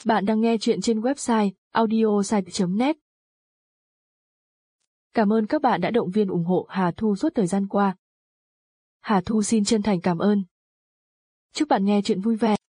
Bạn đang nghe chuyện trên website audiosite.net. Cảm ơn các bạn đã động viên ủng hộ Hà Thu suốt thời gian qua. Hà Thu xin chân thành cảm ơn. Chúc bạn nghe chuyện vui vẻ.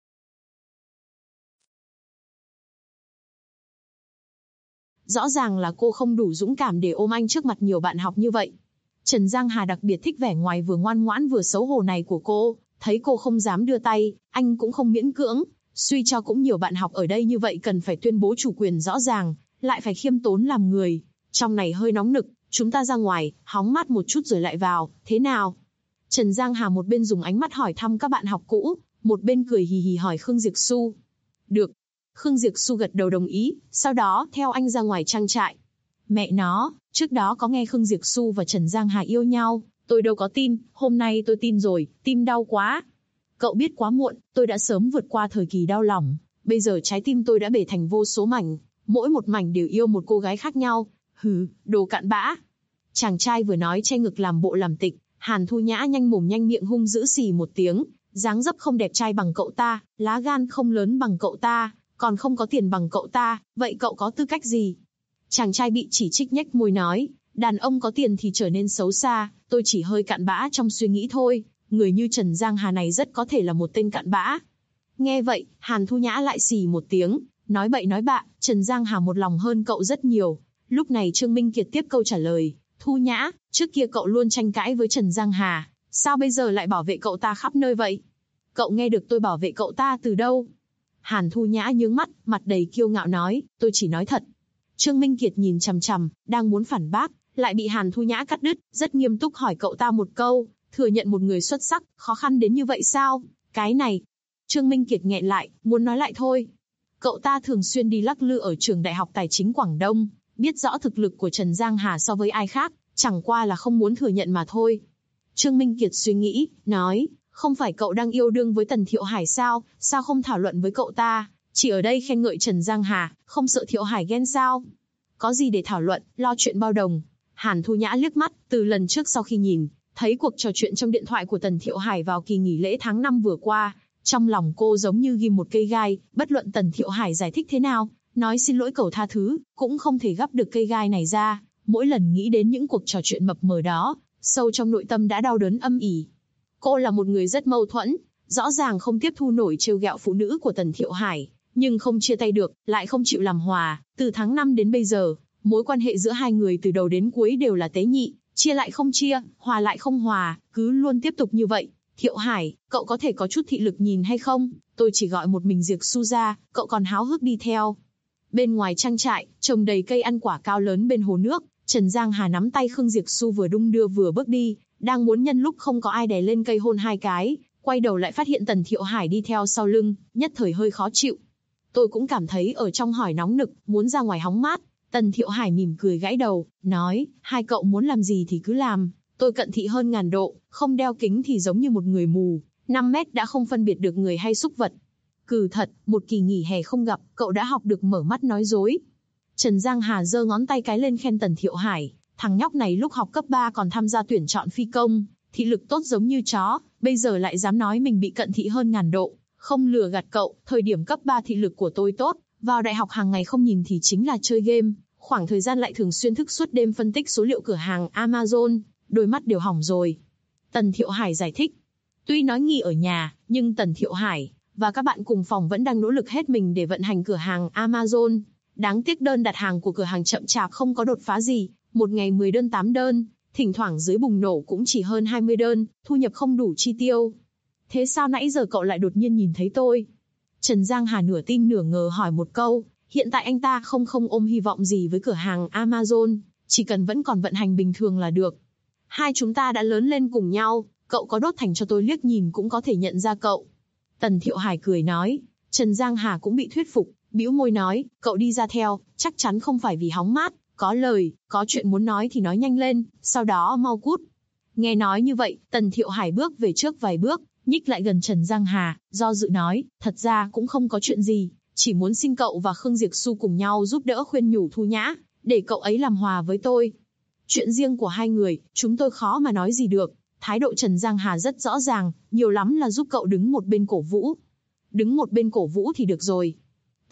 Rõ ràng là cô không đủ dũng cảm để ôm anh trước mặt nhiều bạn học như vậy. Trần Giang Hà đặc biệt thích vẻ ngoài vừa ngoan ngoãn vừa xấu hổ này của cô, thấy cô không dám đưa tay, anh cũng không miễn cưỡng, suy cho cũng nhiều bạn học ở đây như vậy cần phải tuyên bố chủ quyền rõ ràng, lại phải khiêm tốn làm người. Trong này hơi nóng nực, chúng ta ra ngoài, hóng mát một chút rồi lại vào, thế nào? Trần Giang Hà một bên dùng ánh mắt hỏi thăm các bạn học cũ, một bên cười hì hì hỏi Khương Diệp Xu. Được. Khương Diệp Xu gật đầu đồng ý, sau đó theo anh ra ngoài trang trại. Mẹ nó, trước đó có nghe Khương Diệp Xu và Trần Giang Hà yêu nhau, tôi đâu có tin, hôm nay tôi tin rồi, tim đau quá. Cậu biết quá muộn, tôi đã sớm vượt qua thời kỳ đau lòng, bây giờ trái tim tôi đã bể thành vô số mảnh, mỗi một mảnh đều yêu một cô gái khác nhau. Hừ, đồ cặn bã. Chàng trai vừa nói che ngực làm bộ làm tịch, Hàn Thu Nhã nhanh mồm nhanh miệng hung dữ xì một tiếng, dáng dấp không đẹp trai bằng cậu ta, lá gan không lớn bằng cậu ta, còn không có tiền bằng cậu ta, vậy cậu có tư cách gì? Chàng trai bị chỉ trích nhếch môi nói, đàn ông có tiền thì trở nên xấu xa, tôi chỉ hơi cặn bã trong suy nghĩ thôi, người như Trần Giang Hà này rất có thể là một tên cặn bã. Nghe vậy, Hàn Thu Nhã lại xì một tiếng, nói bậy nói bạ, Trần Giang Hà một lòng hơn cậu rất nhiều. Lúc này Trương Minh Kiệt tiếp câu trả lời, Thu Nhã, trước kia cậu luôn tranh cãi với Trần Giang Hà, sao bây giờ lại bảo vệ cậu ta khắp nơi vậy? Cậu nghe được tôi bảo vệ cậu ta từ đâu? Hàn Thu Nhã nhướng mắt, mặt đầy kiêu ngạo nói, tôi chỉ nói thật. Trương Minh Kiệt nhìn chằm chằm, đang muốn phản bác, lại bị Hàn Thu Nhã cắt đứt, rất nghiêm túc hỏi cậu ta một câu, thừa nhận một người xuất sắc, khó khăn đến như vậy sao? Cái này. Trương Minh Kiệt nghẹn lại, muốn nói lại thôi. Cậu ta thường xuyên đi lắc lư ở trường Đại học Tài chính Quảng Đông, biết rõ thực lực của Trần Giang Hà so với ai khác, chẳng qua là không muốn thừa nhận mà thôi. Trương Minh Kiệt suy nghĩ, nói, không phải cậu đang yêu đương với Tần Thiệu Hải sao, sao không thảo luận với cậu ta, chỉ ở đây khen ngợi Trần Giang Hà, không sợ Thiệu Hải ghen sao? Có gì để thảo luận, lo chuyện bao đồng. Hàn Thu Nhã liếc mắt, từ lần trước sau khi nhìn thấy cuộc trò chuyện trong điện thoại của Tần Thiệu Hải vào kỳ nghỉ lễ tháng 5 vừa qua, trong lòng cô giống như ghim một cây gai, bất luận Tần Thiệu Hải giải thích thế nào, nói xin lỗi cầu tha thứ, cũng không thể gắp được cây gai này ra. Mỗi lần nghĩ đến những cuộc trò chuyện mập mờ đó, sâu trong nội tâm đã đau đớn âm ỉ. Cô là một người rất mâu thuẫn, rõ ràng không tiếp thu nổi trêu ghẹo phụ nữ của Tần Thiệu Hải, nhưng không chia tay được, lại không chịu làm hòa. Từ tháng 5 đến bây giờ, mối quan hệ giữa hai người từ đầu đến cuối đều là tế nhị, chia lại không chia, hòa lại không hòa, cứ luôn tiếp tục như vậy. Thiệu Hải, cậu có thể có chút thị lực nhìn hay không? Tôi chỉ gọi một mình Diệp Xu ra, cậu còn háo hức đi theo. Bên ngoài trang trại, trồng đầy cây ăn quả cao lớn bên hồ nước, Trần Giang Hà nắm tay Khương Diệp Xu vừa đung đưa vừa bước đi, đang muốn nhân lúc không có ai đè lên cây hôn hai cái, quay đầu lại phát hiện Tần Thiệu Hải đi theo sau lưng, nhất thời hơi khó chịu. Tôi cũng cảm thấy ở trong hỏi nóng nực, muốn ra ngoài hóng mát. Tần Thiệu Hải mỉm cười gãi đầu, nói, hai cậu muốn làm gì thì cứ làm, tôi cận thị hơn ngàn độ, không đeo kính thì giống như một người mù, 5 mét đã không phân biệt được người hay súc vật. Cừ thật, một kỳ nghỉ hè không gặp, cậu đã học được mở mắt nói dối. Trần Giang Hà giơ ngón tay cái lên khen Tần Thiệu Hải, thằng nhóc này lúc học cấp 3 còn tham gia tuyển chọn phi công, thị lực tốt giống như chó, bây giờ lại dám nói mình bị cận thị hơn ngàn độ, không lừa gạt cậu, thời điểm cấp 3 thị lực của tôi tốt, vào đại học hàng ngày không nhìn thì chính là chơi game, khoảng thời gian lại thường xuyên thức suốt đêm phân tích số liệu cửa hàng Amazon, đôi mắt đều hỏng rồi. Tần Thiệu Hải giải thích, tuy nói nghỉ ở nhà, nhưng Tần Thiệu Hải và các bạn cùng phòng vẫn đang nỗ lực hết mình để vận hành cửa hàng Amazon. Đáng tiếc đơn đặt hàng của cửa hàng chậm chạp không có đột phá gì, một ngày 10 đơn 8 đơn, thỉnh thoảng dưới bùng nổ cũng chỉ hơn 20 đơn, thu nhập không đủ chi tiêu. Thế sao nãy giờ cậu lại đột nhiên nhìn thấy tôi? Trần Giang Hà nửa tin nửa ngờ hỏi một câu, hiện tại anh ta không ôm hy vọng gì với cửa hàng Amazon, chỉ cần vẫn còn vận hành bình thường là được. Hai chúng ta đã lớn lên cùng nhau, cậu có đốt thành cho tôi liếc nhìn cũng có thể nhận ra cậu. Tần Thiệu Hải cười nói, Trần Giang Hà cũng bị thuyết phục, bĩu môi nói, cậu đi ra theo, chắc chắn không phải vì hóng mát, có lời, có chuyện muốn nói thì nói nhanh lên, sau đó mau cút. Nghe nói như vậy, Tần Thiệu Hải bước về trước vài bước, nhích lại gần Trần Giang Hà, do dự nói, thật ra cũng không có chuyện gì, chỉ muốn xin cậu và Khương Diệp Xu cùng nhau giúp đỡ khuyên nhủ Thu Nhã, để cậu ấy làm hòa với tôi. Chuyện riêng của hai người, chúng tôi khó mà nói gì được. Thái độ Trần Giang Hà rất rõ ràng, nhiều lắm là giúp cậu đứng một bên cổ vũ. Đứng một bên cổ vũ thì được rồi.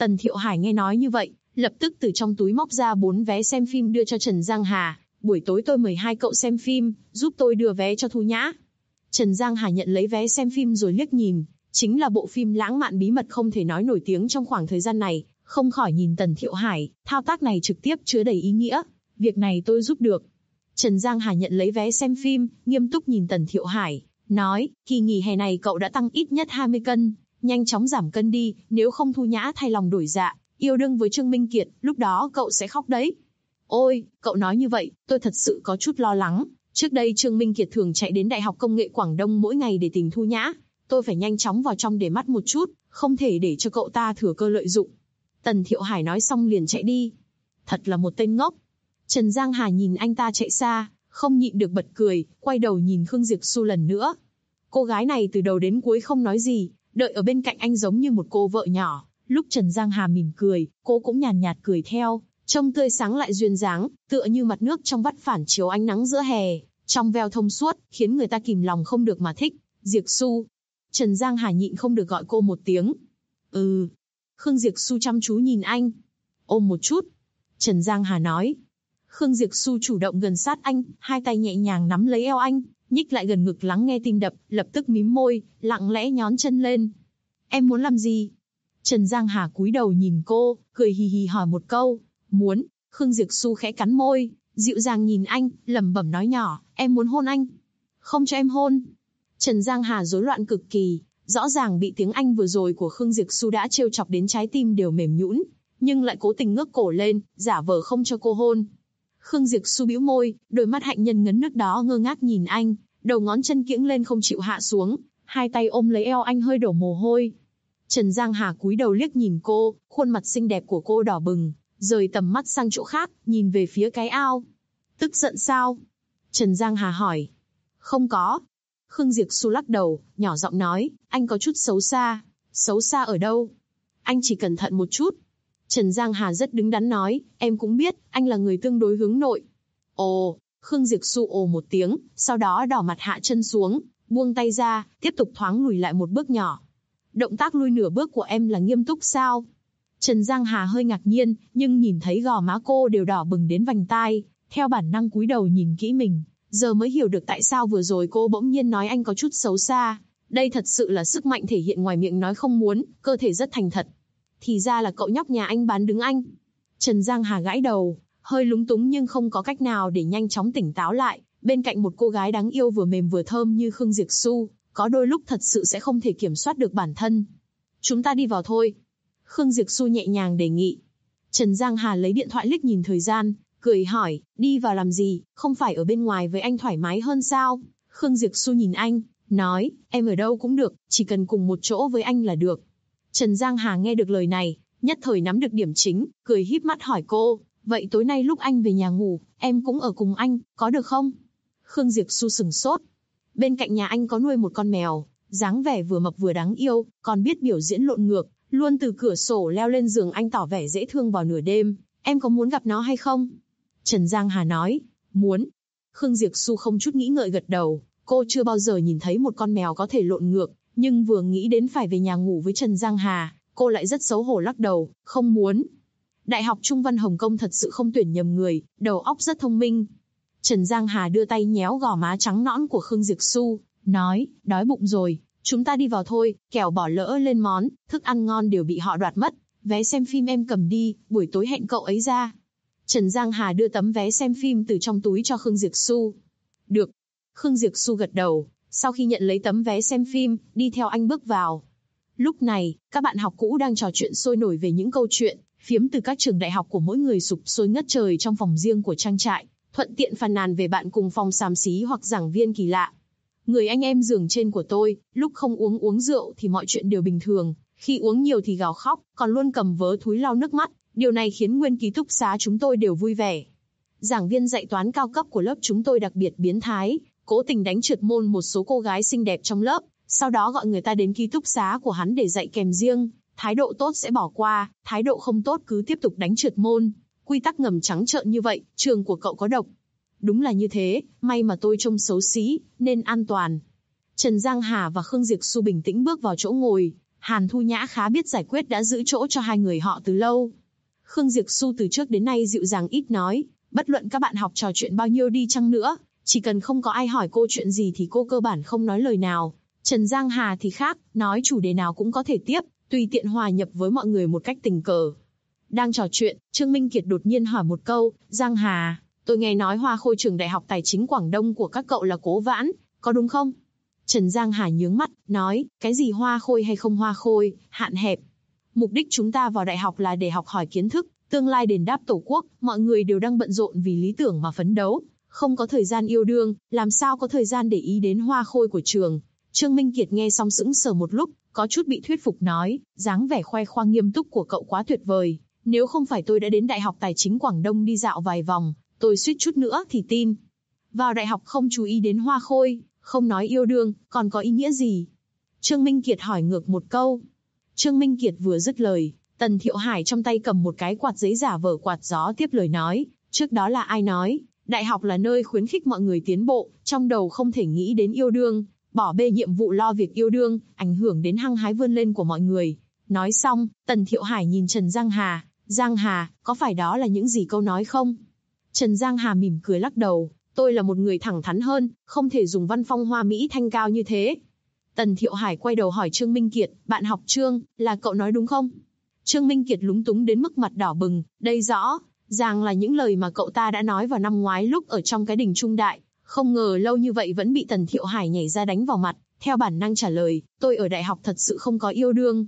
Tần Thiệu Hải nghe nói như vậy, lập tức từ trong túi móc ra 4 vé xem phim đưa cho Trần Giang Hà. Buổi tối tôi mời 2 cậu xem phim, giúp tôi đưa vé cho Thu Nhã. Trần Giang Hà nhận lấy vé xem phim rồi liếc nhìn, chính là bộ phim lãng mạn bí mật không thể nói nổi tiếng trong khoảng thời gian này, không khỏi nhìn Tần Thiệu Hải, thao tác này trực tiếp chứa đầy ý nghĩa, việc này tôi giúp được. Trần Giang Hà nhận lấy vé xem phim, nghiêm túc nhìn Tần Thiệu Hải, nói, kỳ nghỉ hè này cậu đã tăng ít nhất 20 cân, nhanh chóng giảm cân đi, nếu không Thu Nhã thay lòng đổi dạ, yêu đương với Trương Minh Kiệt, lúc đó cậu sẽ khóc đấy. Ôi, cậu nói như vậy, tôi thật sự có chút lo lắng. Trước đây Trương Minh Kiệt thường chạy đến Đại học Công nghệ Quảng Đông mỗi ngày để tìm Thu Nhã. Tôi phải nhanh chóng vào trong để mắt một chút, không thể để cho cậu ta thừa cơ lợi dụng. Tần Thiệu Hải nói xong liền chạy đi. Thật là một tên ngốc. Trần Giang Hà nhìn anh ta chạy xa, không nhịn được bật cười, quay đầu nhìn Khương Diệp Xu lần nữa. Cô gái này từ đầu đến cuối không nói gì, đợi ở bên cạnh anh giống như một cô vợ nhỏ. Lúc Trần Giang Hà mỉm cười, cô cũng nhàn nhạt cười theo, trông tươi sáng lại duyên dáng, tựa như mặt nước trong vắt phản chiếu ánh nắng giữa hè, trong veo thông suốt, khiến người ta kìm lòng không được mà thích. Diệp Xu. Trần Giang Hà nhịn không được gọi cô một tiếng. Ừ. Khương Diệp Xu chăm chú nhìn anh. Ôm một chút. Trần Giang Hà nói. Khương Diệp Xu chủ động gần sát anh, hai tay nhẹ nhàng nắm lấy eo anh, nhích lại gần ngực lắng nghe tim đập, lập tức mím môi, lặng lẽ nhón chân lên. Em muốn làm gì? Trần Giang Hà cúi đầu nhìn cô, cười hì hì hỏi một câu. Muốn. Khương Diệp Xu khẽ cắn môi, dịu dàng nhìn anh, lẩm bẩm nói nhỏ, em muốn hôn anh. Không cho em hôn. Trần Giang Hà rối loạn cực kỳ, rõ ràng bị tiếng Anh vừa rồi của Khương Diệp Xu đã trêu chọc đến trái tim đều mềm nhũn, nhưng lại cố tình ngước cổ lên, giả vờ không cho cô hôn. Khương Diệp Xu bĩu môi, đôi mắt hạnh nhân ngấn nước đó ngơ ngác nhìn anh, đầu ngón chân kiễng lên không chịu hạ xuống, hai tay ôm lấy eo anh hơi đổ mồ hôi. Trần Giang Hà cúi đầu liếc nhìn cô, khuôn mặt xinh đẹp của cô đỏ bừng, rời tầm mắt sang chỗ khác, nhìn về phía cái ao. Tức giận sao? Trần Giang Hà hỏi. Không có. Khương Diệp Xu lắc đầu, nhỏ giọng nói, anh có chút xấu xa. Xấu xa ở đâu? Anh chỉ cẩn thận một chút. Trần Giang Hà rất đứng đắn nói, em cũng biết, anh là người tương đối hướng nội. Ồ, Khương Diệp Xu ồ một tiếng, sau đó đỏ mặt hạ chân xuống, buông tay ra, tiếp tục thoáng lùi lại một bước nhỏ. Động tác lui nửa bước của em là nghiêm túc sao? Trần Giang Hà hơi ngạc nhiên, nhưng nhìn thấy gò má cô đều đỏ bừng đến vành tai, theo bản năng cúi đầu nhìn kỹ mình, giờ mới hiểu được tại sao vừa rồi cô bỗng nhiên nói anh có chút xấu xa. Đây thật sự là sức mạnh thể hiện ngoài miệng nói không muốn, cơ thể rất thành thật. Thì ra là cậu nhóc nhà anh bán đứng anh. Trần Giang Hà gãi đầu, hơi lúng túng nhưng không có cách nào để nhanh chóng tỉnh táo lại. Bên cạnh một cô gái đáng yêu vừa mềm vừa thơm như Khương Diệp Xu, có đôi lúc thật sự sẽ không thể kiểm soát được bản thân. Chúng ta đi vào thôi. Khương Diệp Xu nhẹ nhàng đề nghị. Trần Giang Hà lấy điện thoại liếc nhìn thời gian, cười hỏi, đi vào làm gì, không phải ở bên ngoài với anh thoải mái hơn sao? Khương Diệp Xu nhìn anh, nói, em ở đâu cũng được, chỉ cần cùng một chỗ với anh là được. Trần Giang Hà nghe được lời này, nhất thời nắm được điểm chính, cười híp mắt hỏi cô, vậy tối nay lúc anh về nhà ngủ, em cũng ở cùng anh, có được không? Khương Diệp Xu sửng sốt. Bên cạnh nhà anh có nuôi một con mèo, dáng vẻ vừa mập vừa đáng yêu, còn biết biểu diễn lộn ngược, luôn từ cửa sổ leo lên giường anh tỏ vẻ dễ thương vào nửa đêm, em có muốn gặp nó hay không? Trần Giang Hà nói, muốn. Khương Diệp Xu không chút nghĩ ngợi gật đầu, cô chưa bao giờ nhìn thấy một con mèo có thể lộn ngược, nhưng vừa nghĩ đến phải về nhà ngủ với Trần Giang Hà, cô lại rất xấu hổ lắc đầu, không muốn. Đại học Trung văn Hồng Kông thật sự không tuyển nhầm người, đầu óc rất thông minh. Trần Giang Hà đưa tay nhéo gò má trắng nõn của Khương Diệp Xu, nói, đói bụng rồi, chúng ta đi vào thôi, kẻo bỏ lỡ lên món, thức ăn ngon đều bị họ đoạt mất. Vé xem phim em cầm đi, buổi tối hẹn cậu ấy ra. Trần Giang Hà đưa tấm vé xem phim từ trong túi cho Khương Diệp Xu. Được. Khương Diệp Xu gật đầu, sau khi nhận lấy tấm vé xem phim, đi theo anh bước vào. Lúc này, các bạn học cũ đang trò chuyện sôi nổi về những câu chuyện, phiếm từ các trường đại học của mỗi người sục sôi ngất trời trong phòng riêng của trang trại, thuận tiện phàn nàn về bạn cùng phòng xàm xí hoặc giảng viên kỳ lạ. Người anh em giường trên của tôi, lúc không uống rượu thì mọi chuyện đều bình thường, khi uống nhiều thì gào khóc, còn luôn cầm vớ thúi lau nước mắt, điều này khiến nguyên ký túc xá chúng tôi đều vui vẻ. Giảng viên dạy toán cao cấp của lớp chúng tôi đặc biệt biến thái, cố tình đánh trượt môn một số cô gái xinh đẹp trong lớp, sau đó gọi người ta đến ký túc xá của hắn để dạy kèm riêng, thái độ tốt sẽ bỏ qua, thái độ không tốt cứ tiếp tục đánh trượt môn. Quy tắc ngầm trắng trợn như vậy, trường của cậu có độc. Đúng là như thế, may mà tôi trông xấu xí, nên an toàn. Trần Giang Hà và Khương Diệp Xu bình tĩnh bước vào chỗ ngồi, Hàn Thu Nhã khá biết giải quyết đã giữ chỗ cho hai người họ từ lâu. Khương Diệp Xu từ trước đến nay dịu dàng ít nói, bất luận các bạn học trò chuyện bao nhiêu đi chăng nữa, chỉ cần không có ai hỏi cô chuyện gì thì cô cơ bản không nói lời nào. Trần Giang Hà thì khác, nói chủ đề nào cũng có thể tiếp, tùy tiện hòa nhập với mọi người một cách tình cờ. Đang trò chuyện, Trương Minh Kiệt đột nhiên hỏi một câu, Giang Hà, tôi nghe nói Hoa Khôi trường Đại học Tài chính Quảng Đông của các cậu là Cố Vãn, có đúng không? Trần Giang Hà nhướng mắt, nói, cái gì Hoa Khôi hay không Hoa Khôi, hạn hẹp. Mục đích chúng ta vào đại học là để học hỏi kiến thức, tương lai đền đáp tổ quốc, mọi người đều đang bận rộn vì lý tưởng mà phấn đấu, không có thời gian yêu đương, làm sao có thời gian để ý đến Hoa Khôi của trường. Trương Minh Kiệt nghe xong sững sờ một lúc, có chút bị thuyết phục nói, dáng vẻ khoe khoang nghiêm túc của cậu quá tuyệt vời. Nếu không phải tôi đã đến Đại học Tài chính Quảng Đông đi dạo vài vòng, tôi suýt chút nữa thì tin. Vào đại học không chú ý đến Hoa Khôi, không nói yêu đương, còn có ý nghĩa gì? Trương Minh Kiệt hỏi ngược một câu. Trương Minh Kiệt vừa dứt lời, Tần Thiệu Hải trong tay cầm một cái quạt giấy giả vờ quạt gió tiếp lời nói, trước đó là ai nói, đại học là nơi khuyến khích mọi người tiến bộ, trong đầu không thể nghĩ đến yêu đương, bỏ bê nhiệm vụ lo việc yêu đương, ảnh hưởng đến hăng hái vươn lên của mọi người. Nói xong, Tần Thiệu Hải nhìn Trần Giang Hà, có phải đó là những gì câu nói không? Trần Giang Hà mỉm cười lắc đầu, tôi là một người thẳng thắn hơn, không thể dùng văn phong hoa mỹ thanh cao như thế. Tần Thiệu Hải quay đầu hỏi Trương Minh Kiệt, bạn học Trương, là cậu nói đúng không? Trương Minh Kiệt lúng túng đến mức mặt đỏ bừng, đây rõ ràng là những lời mà cậu ta đã nói vào năm ngoái lúc ở trong cái đình Trung Đại, không ngờ lâu như vậy vẫn bị Tần Thiệu Hải nhảy ra đánh vào mặt, theo bản năng trả lời, tôi ở đại học thật sự không có yêu đương.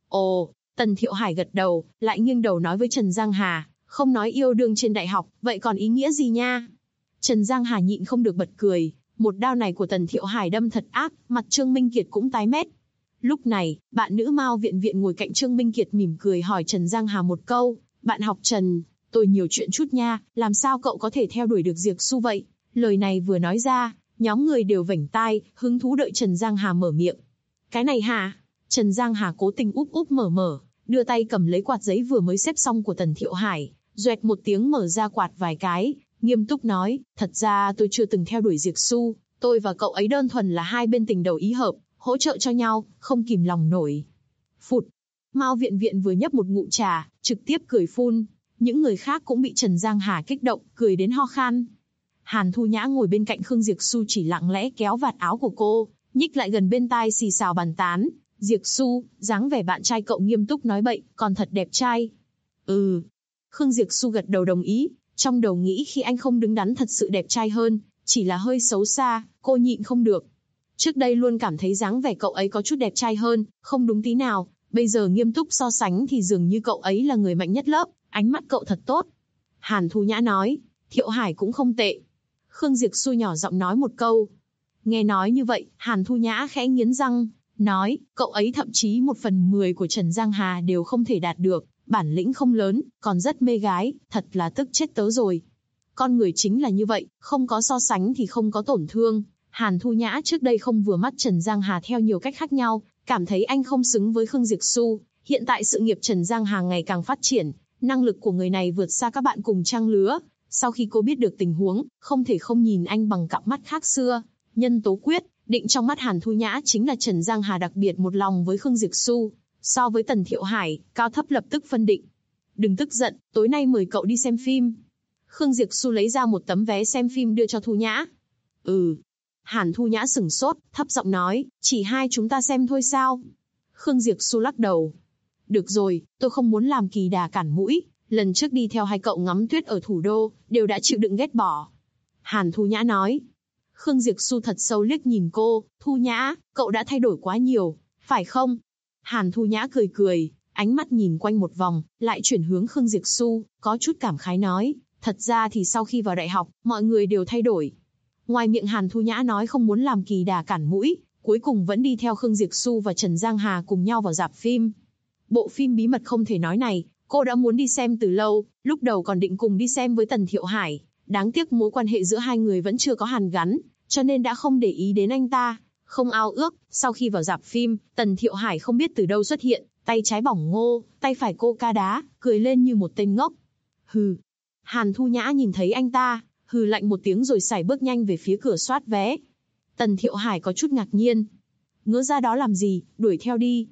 Ồ, Tần Thiệu Hải gật đầu, lại nghiêng đầu nói với Trần Giang Hà, không nói yêu đương trên đại học, vậy còn ý nghĩa gì nha? Trần Giang Hà nhịn không được bật cười, một đao này của Tần Thiệu Hải đâm thật ác, mặt Trương Minh Kiệt cũng tái mét. Lúc này, bạn nữ Mao Viện Viện ngồi cạnh Trương Minh Kiệt mỉm cười hỏi Trần Giang Hà một câu, bạn học Trần, tôi nhiều chuyện chút nha, làm sao cậu có thể theo đuổi được Diệp Xu vậy? Lời này vừa nói ra, nhóm người đều vểnh tai, hứng thú đợi Trần Giang Hà mở miệng. Cái này hả? Trần Giang Hà cố tình úp úp mở, đưa tay cầm lấy quạt giấy vừa mới xếp xong của Tần Thiệu Hải, doẹt một tiếng mở ra quạt vài cái, nghiêm túc nói, thật ra tôi chưa từng theo đuổi Diệp Xu, tôi và cậu ấy đơn thuần là hai bên tình đầu ý hợp, hỗ trợ cho nhau, không kìm lòng nổi. Phụt, Mao Viện Viện vừa nhấp một ngụm trà, trực tiếp cười phun, những người khác cũng bị Trần Giang Hà kích động, cười đến ho khan. Hàn Thu Nhã ngồi bên cạnh Khương Diệp Xu chỉ lặng lẽ kéo vạt áo của cô, nhích lại gần bên tai xì xào bàn tán. Diệp Xu, dáng vẻ bạn trai cậu nghiêm túc nói bậy, còn thật đẹp trai. Ừ. Khương Diệp Xu gật đầu đồng ý, trong đầu nghĩ khi anh không đứng đắn thật sự đẹp trai hơn, chỉ là hơi xấu xa, cô nhịn không được. Trước đây luôn cảm thấy dáng vẻ cậu ấy có chút đẹp trai hơn, không đúng tí nào, bây giờ nghiêm túc so sánh thì dường như cậu ấy là người mạnh nhất lớp, ánh mắt cậu thật tốt. Hàn Thu Nhã nói, Thiệu Hải cũng không tệ. Khương Diệp Xu nhỏ giọng nói một câu. Nghe nói như vậy, Hàn Thu Nhã khẽ nghiến răng, nói, cậu ấy thậm chí 1/10 của Trần Giang Hà đều không thể đạt được, bản lĩnh không lớn, còn rất mê gái, thật là tức chết tớ rồi. Con người chính là như vậy, không có so sánh thì không có tổn thương. Hàn Thu Nhã trước đây không vừa mắt Trần Giang Hà theo nhiều cách khác nhau, cảm thấy anh không xứng với Khương Diệp Xu. Hiện tại sự nghiệp Trần Giang Hà ngày càng phát triển, năng lực của người này vượt xa các bạn cùng trang lứa. Sau khi cô biết được tình huống, không thể không nhìn anh bằng cặp mắt khác xưa. Nhân tố quyết định trong mắt Hàn Thu Nhã chính là Trần Giang Hà đặc biệt một lòng với Khương Diệp Xu. So với Tần Thiệu Hải, cao thấp lập tức phân định. Đừng tức giận, tối nay mời cậu đi xem phim. Khương Diệp Xu lấy ra một tấm vé xem phim đưa cho Thu Nhã. Ừ. Hàn Thu Nhã sửng sốt, thấp giọng nói, chỉ hai chúng ta xem thôi sao? Khương Diệp Xu lắc đầu. Được rồi, tôi không muốn làm kỳ đà cản mũi. Lần trước đi theo hai cậu ngắm tuyết ở thủ đô, đều đã chịu đựng ghét bỏ. Hàn Thu Nhã nói. Khương Diệp Xu thật sâu liếc nhìn cô, Thu Nhã, cậu đã thay đổi quá nhiều, phải không? Hàn Thu Nhã cười cười, ánh mắt nhìn quanh một vòng, lại chuyển hướng Khương Diệp Xu, có chút cảm khái nói, thật ra thì sau khi vào đại học, mọi người đều thay đổi. Ngoài miệng Hàn Thu Nhã nói không muốn làm kỳ đà cản mũi, cuối cùng vẫn đi theo Khương Diệp Xu và Trần Giang Hà cùng nhau vào rạp phim. Bộ phim bí mật không thể nói này, cô đã muốn đi xem từ lâu, lúc đầu còn định cùng đi xem với Tần Thiệu Hải, đáng tiếc mối quan hệ giữa hai người vẫn chưa có hàn gắn, cho nên đã không để ý đến anh ta. Không ao ước, sau khi vào rạp phim, Tần Thiệu Hải không biết từ đâu xuất hiện, tay trái bỏng ngô, tay phải coca đá, cười lên như một tên ngốc. Hừ. Hàn Thu Nhã nhìn thấy anh ta, hừ lạnh một tiếng rồi sải bước nhanh về phía cửa soát vé. Tần Thiệu Hải có chút ngạc nhiên. Ngỡ ra đó làm gì, đuổi theo đi.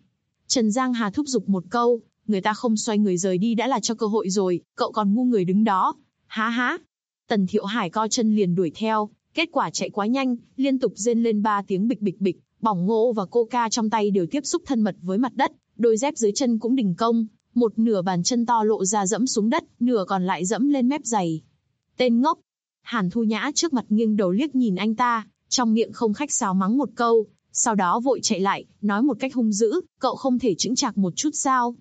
Trần Giang Hà thúc giục một câu, người ta không xoay người rời đi đã là cho cơ hội rồi, cậu còn ngu người đứng đó. Há há. Tần Thiệu Hải co chân liền đuổi theo, kết quả chạy quá nhanh, liên tục rên lên 3 tiếng bịch bịch bịch, bỏng ngô và coca trong tay đều tiếp xúc thân mật với mặt đất, đôi dép dưới chân cũng đình công, một nửa bàn chân to lộ ra dẫm xuống đất, nửa còn lại dẫm lên mép giày. Tên ngốc. Hàn Thu Nhã trước mặt nghiêng đầu liếc nhìn anh ta, trong miệng không khách sáo mắng một câu, sau đó vội chạy lại, nói một cách hung dữ, cậu không thể chững chạc một chút sao?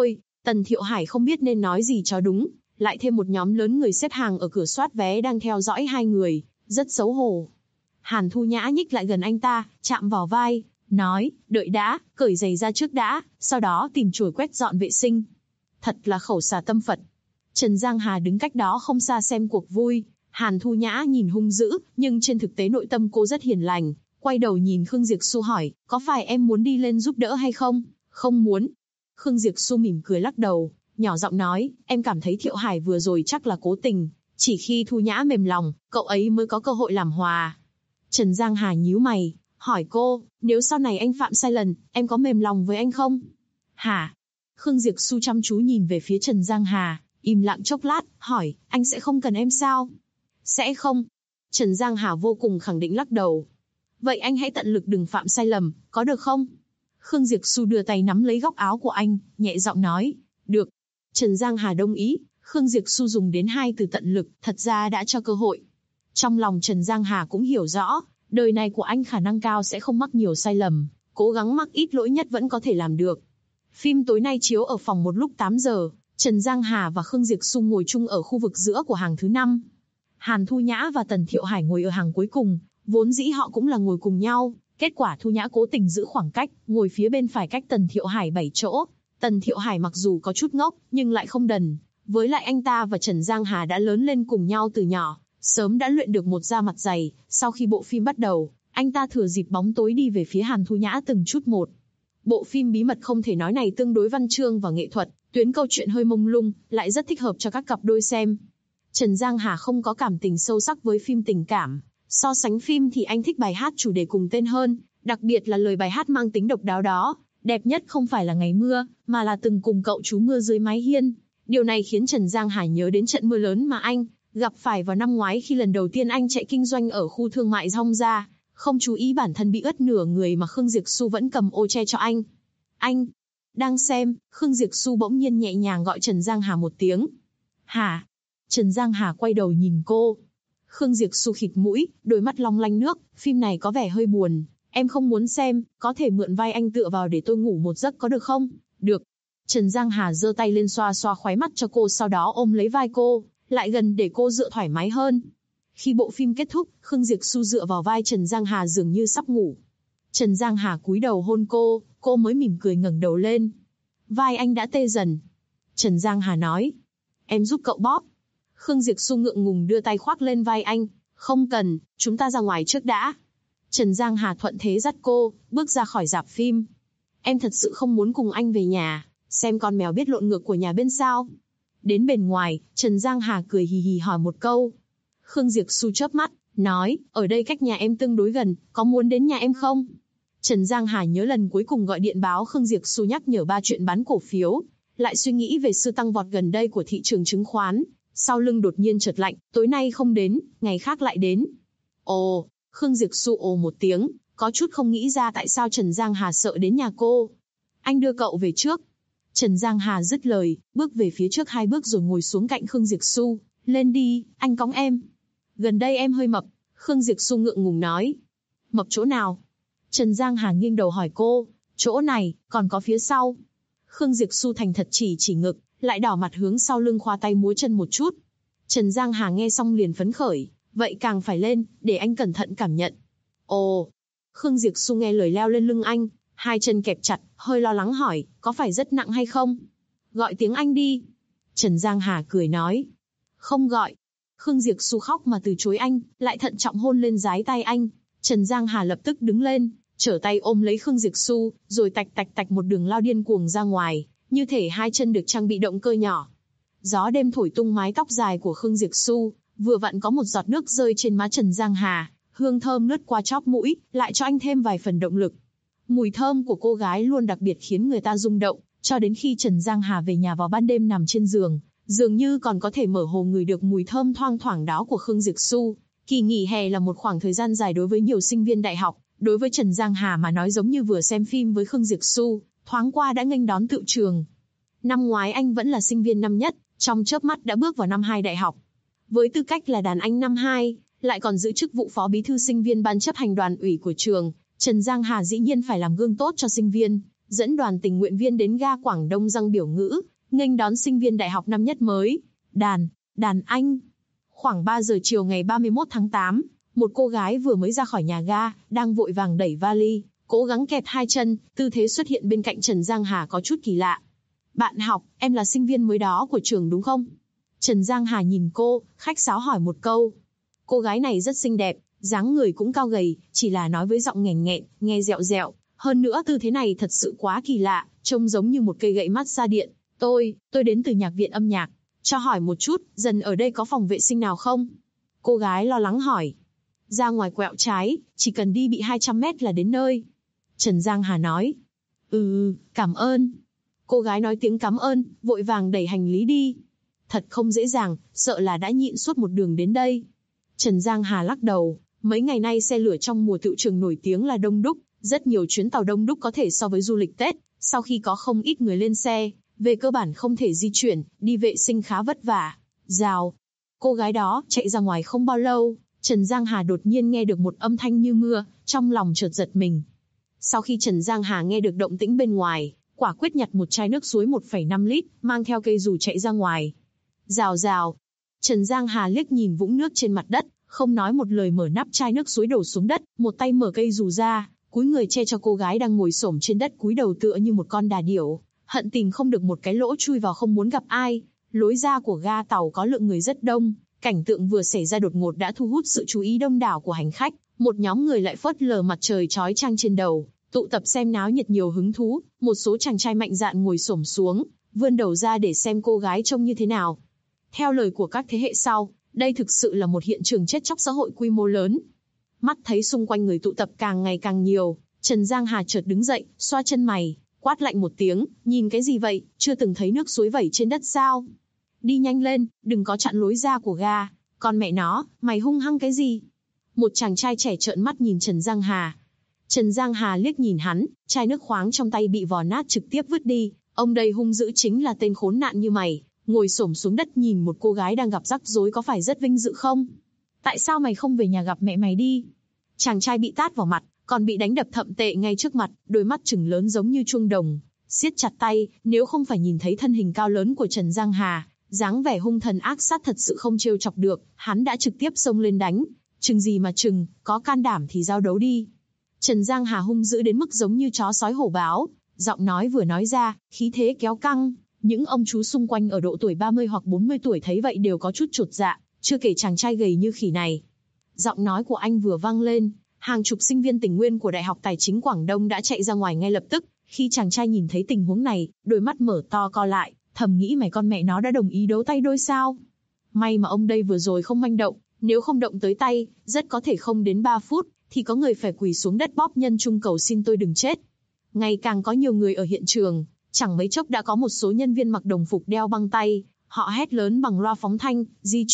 Tần Thiệu Hải không biết nên nói gì cho đúng, lại thêm một nhóm lớn người xếp hàng ở cửa soát vé đang theo dõi hai người, rất xấu hổ. Hàn Thu Nhã nhích lại gần anh ta, chạm vào vai, nói, đợi đã, cởi giày ra trước đã, sau đó tìm chổi quét dọn vệ sinh. Thật là khẩu xà tâm Phật. Trần Giang Hà đứng cách đó không xa xem cuộc vui, Hàn Thu Nhã nhìn hung dữ, nhưng trên thực tế nội tâm cô rất hiền lành, quay đầu nhìn Khương Diệp Xu hỏi, có phải em muốn đi lên giúp đỡ hay không? Không muốn. Khương Diệp Xu mỉm cười lắc đầu, nhỏ giọng nói, em cảm thấy Thiệu Hải vừa rồi chắc là cố tình, chỉ khi Thu Nhã mềm lòng, cậu ấy mới có cơ hội làm hòa. Trần Giang Hà nhíu mày, hỏi cô, nếu sau này anh phạm sai lầm, em có mềm lòng với anh không? Hả? Khương Diệp Xu chăm chú nhìn về phía Trần Giang Hà, im lặng chốc lát, hỏi, anh sẽ không cần em sao? Sẽ không. Trần Giang Hà vô cùng khẳng định lắc đầu. Vậy anh hãy tận lực đừng phạm sai lầm, có được không? Khương Diệp Xu đưa tay nắm lấy góc áo của anh, nhẹ giọng nói, được. Trần Giang Hà đồng ý, Khương Diệp Xu dùng đến 2 từ tận lực, thật ra đã cho cơ hội. Trong lòng Trần Giang Hà cũng hiểu rõ, đời này của anh khả năng cao sẽ không mắc nhiều sai lầm, cố gắng mắc ít lỗi nhất vẫn có thể làm được. Phim tối nay chiếu ở phòng một lúc 8 giờ, Trần Giang Hà và Khương Diệp Xu ngồi chung ở khu vực giữa của hàng thứ 5. Hàn Thu Nhã và Tần Thiệu Hải ngồi ở hàng cuối cùng, vốn dĩ họ cũng là ngồi cùng nhau, kết quả Thu Nhã cố tình giữ khoảng cách, ngồi phía bên phải cách Tần Thiệu Hải 7 chỗ. Tần Thiệu Hải mặc dù có chút ngốc, nhưng lại không đần, với lại anh ta và Trần Giang Hà đã lớn lên cùng nhau từ nhỏ, sớm đã luyện được một da mặt dày, sau khi bộ phim bắt đầu, anh ta thừa dịp bóng tối đi về phía Hàn Thu Nhã từng chút một. Bộ phim bí mật không thể nói này tương đối văn chương và nghệ thuật, tuyến câu chuyện hơi mông lung, lại rất thích hợp cho các cặp đôi xem. Trần Giang Hà không có cảm tình sâu sắc với phim tình cảm, so sánh phim thì anh thích bài hát chủ đề cùng tên hơn, đặc biệt là lời bài hát mang tính độc đáo đó, đẹp nhất không phải là ngày mưa, mà là từng cùng cậu trú mưa dưới mái hiên. Điều này khiến Trần Giang Hà nhớ đến trận mưa lớn mà anh gặp phải vào năm ngoái khi lần đầu tiên anh chạy kinh doanh ở khu thương mại Rong Gia, không chú ý bản thân bị ướt nửa người mà Khương Diệp Xu vẫn cầm ô che cho anh. Anh đang xem. Khương Diệp Xu bỗng nhiên nhẹ nhàng gọi Trần Giang Hà một tiếng. Hả? Trần Giang Hà quay đầu nhìn cô. Khương Diệp Xu khịt mũi, đôi mắt long lanh nước, phim này có vẻ hơi buồn, em không muốn xem, có thể mượn vai anh tựa vào để tôi ngủ một giấc có được không? Được. Trần Giang Hà giơ tay lên xoa xoa khóe mắt cho cô, sau đó ôm lấy vai cô, lại gần để cô dựa thoải mái hơn. Khi bộ phim kết thúc, Khương Diệp Xu dựa vào vai Trần Giang Hà dường như sắp ngủ. Trần Giang Hà cúi đầu hôn cô mới mỉm cười ngẩng đầu lên. Vai anh đã tê dần. Trần Giang Hà nói. Em giúp cậu bóp. Khương Diệp Xu ngượng ngùng đưa tay khoác lên vai anh. Không cần, chúng ta ra ngoài trước đã. Trần Giang Hà thuận thế dắt cô, bước ra khỏi rạp phim. Em thật sự không muốn cùng anh về nhà, xem con mèo biết lộn ngược của nhà bên sao. Đến bên ngoài, Trần Giang Hà cười hì hì hỏi một câu. Khương Diệp Xu chớp mắt, nói, ở đây cách nhà em tương đối gần, có muốn đến nhà em không? Trần Giang Hà nhớ lần cuối cùng gọi điện báo Khương Diệp Xu nhắc nhở 3 chuyện bán cổ phiếu, lại suy nghĩ về sự tăng vọt gần đây của thị trường chứng khoán, sau lưng đột nhiên chợt lạnh, tối nay không đến, ngày khác lại đến. Ồ, Khương Diệp Xu ồ một tiếng, có chút không nghĩ ra tại sao Trần Giang Hà sợ đến nhà cô. Anh đưa cậu về trước. Trần Giang Hà dứt lời, bước về phía trước 2 bước rồi ngồi xuống cạnh Khương Diệp Xu. Lên đi, anh cõng em. Gần đây em hơi mập. Khương Diệp Xu ngượng ngùng nói. Mập chỗ nào? Trần Giang Hà nghiêng đầu hỏi cô. Chỗ này, còn có phía sau. Khương Diệp Xu thành thật chỉ ngực, lại đỏ mặt hướng sau lưng khoa tay múa chân một chút. Trần Giang Hà nghe xong liền phấn khởi. Vậy càng phải lên, để anh cẩn thận cảm nhận. Ồ. Khương Diệp Xu nghe lời leo lên lưng anh, 2 chân kẹp chặt, hơi lo lắng hỏi, có phải rất nặng hay không? Gọi tiếng anh đi. Trần Giang Hà cười nói. Không gọi. Khương Diệp Xu khóc mà từ chối anh, lại thận trọng hôn lên dái tay anh. Trần Giang Hà lập tức đứng lên, trở tay ôm lấy Khương Diệp Xu, rồi tạch một đường lao điên cuồng ra ngoài, như thể 2 chân được trang bị động cơ nhỏ. Gió đêm thổi tung mái tóc dài của Khương Diệp Xu, vừa vặn có một giọt nước rơi trên má Trần Giang Hà, hương thơm lướt qua chóp mũi, lại cho anh thêm vài phần động lực. Mùi thơm của cô gái luôn đặc biệt khiến người ta rung động, cho đến khi Trần Giang Hà về nhà vào ban đêm nằm trên giường, dường như còn có thể mở hồ ngửi được mùi thơm thoang thoảng đó của Khương Diệp Xu. Kỳ nghỉ hè là một khoảng thời gian dài đối với nhiều sinh viên đại học, đối với Trần Giang Hà mà nói giống như vừa xem phim với Khương Diệp Xu, thoáng qua đã nghênh đón tựu trường. Năm ngoái anh vẫn là sinh viên năm nhất, trong chớp mắt đã bước vào năm 2 đại học. Với tư cách là đàn anh năm 2, lại còn giữ chức vụ phó bí thư sinh viên ban chấp hành đoàn ủy của trường, Trần Giang Hà dĩ nhiên phải làm gương tốt cho sinh viên, dẫn đoàn tình nguyện viên đến ga Quảng Đông Giang biểu ngữ, nghênh đón sinh viên đại học năm nhất mới. Đàn anh. Khoảng 3 giờ chiều ngày 31 tháng 8, một cô gái vừa mới ra khỏi nhà ga, đang vội vàng đẩy vali, cố gắng kẹp hai chân, tư thế xuất hiện bên cạnh Trần Giang Hà có chút kỳ lạ. Bạn học, em là sinh viên mới đó của trường đúng không? Trần Giang Hà nhìn cô, khách sáo hỏi một câu. Cô gái này rất xinh đẹp, dáng người cũng cao gầy, chỉ là nói với giọng nghẹn nghẹn, nghe dẹo dẹo. Hơn nữa tư thế này thật sự quá kỳ lạ, trông giống như một cây gậy massage điện. Tôi đến từ nhạc viện âm nhạc. Cho hỏi một chút, dần ở đây có phòng vệ sinh nào không? Cô gái lo lắng hỏi. Ra ngoài quẹo trái, chỉ cần đi bị 200 mét là đến nơi. Trần Giang Hà nói. Cảm ơn. Cô gái nói tiếng cảm ơn, vội vàng đẩy hành lý đi. Thật không dễ dàng, sợ là đã nhịn suốt một đường đến đây. Trần Giang Hà lắc đầu, mấy ngày nay xe lửa trong mùa tựu trường nổi tiếng là đông đúc, rất nhiều chuyến tàu đông đúc có thể so với du lịch Tết, sau khi có không ít người lên xe, về cơ bản không thể di chuyển, đi vệ sinh khá vất vả. Rào. Cô gái đó chạy ra ngoài không bao lâu, Trần Giang Hà đột nhiên nghe được một âm thanh như mưa, trong lòng chợt giật mình. Sau khi Trần Giang Hà nghe được động tĩnh bên ngoài, quả quyết nhặt một chai nước suối 1,5 lít, mang theo cây dù chạy ra ngoài. Rào rào. Trần Giang Hà liếc nhìn vũng nước trên mặt đất, không nói một lời mở nắp chai nước suối đổ xuống đất, một tay mở cây dù ra, cúi người che cho cô gái đang ngồi xổm trên đất cúi đầu tựa như một con đà điểu, hận tìm không được một cái lỗ chui vào không muốn gặp ai. Lối ra của ga tàu có lượng người rất đông, cảnh tượng vừa xảy ra đột ngột đã thu hút sự chú ý đông đảo của hành khách, một nhóm người lại phớt lờ mặt trời chói chang trên đầu, tụ tập xem náo nhiệt nhiều hứng thú, một số chàng trai mạnh dạn ngồi xổm xuống, vươn đầu ra để xem cô gái trông như thế nào. Theo lời của các thế hệ sau, đây thực sự là một hiện trường chết chóc xã hội quy mô lớn. Mắt thấy xung quanh người tụ tập càng ngày càng nhiều, Trần Giang Hà chợt đứng dậy, xoa chân mày, quát lạnh một tiếng, nhìn cái gì vậy, chưa từng thấy nước suối vẩy trên đất sao? Đi nhanh lên, đừng có chặn lối ra của ga, con mẹ nó, mày hung hăng cái gì? Một chàng trai trẻ trợn mắt nhìn Trần Giang Hà. Trần Giang Hà liếc nhìn hắn, chai nước khoáng trong tay bị vò nát trực tiếp vứt đi, ông đây hung dữ chính là tên khốn nạn như mày, ngồi xổm xuống đất nhìn một cô gái đang gặp rắc rối có phải rất vinh dự không? Tại sao mày không về nhà gặp mẹ mày đi? Chàng trai bị tát vào mặt, còn bị đánh đập thậm tệ ngay trước mặt, đôi mắt trừng lớn giống như chuông đồng, siết chặt tay, nếu không phải nhìn thấy thân hình cao lớn của Trần Giang Hà, dáng vẻ hung thần ác sát thật sự không trêu chọc được, hắn đã trực tiếp xông lên đánh. Chừng gì mà chừng, có can đảm thì giao đấu đi. Trần Giang Hà hung dữ đến mức giống như chó sói hổ báo, giọng nói vừa nói ra, khí thế kéo căng. Những ông chú xung quanh ở độ tuổi 30 hoặc 40 tuổi thấy vậy đều có chút chột dạ, chưa kể chàng trai gầy như khỉ này. Giọng nói của anh vừa vang lên, hàng chục sinh viên tình nguyên của Đại học Tài chính Quảng Đông đã chạy ra ngoài ngay lập tức. Khi chàng trai nhìn thấy tình huống này, đôi mắt mở to co lại, thầm nghĩ mày con mẹ nó đã đồng ý đấu tay đôi sao? May mà ông đây vừa rồi không manh động, nếu không động tới tay, rất có thể không đến 3 phút, thì có người phải quỳ xuống đất bóp nhân trung cầu xin tôi đừng chết. Ngày càng có nhiều người ở hiện trường, chẳng mấy chốc đã có một số nhân viên mặc đồng phục đeo băng tay, họ hét lớn bằng loa phóng thanh, di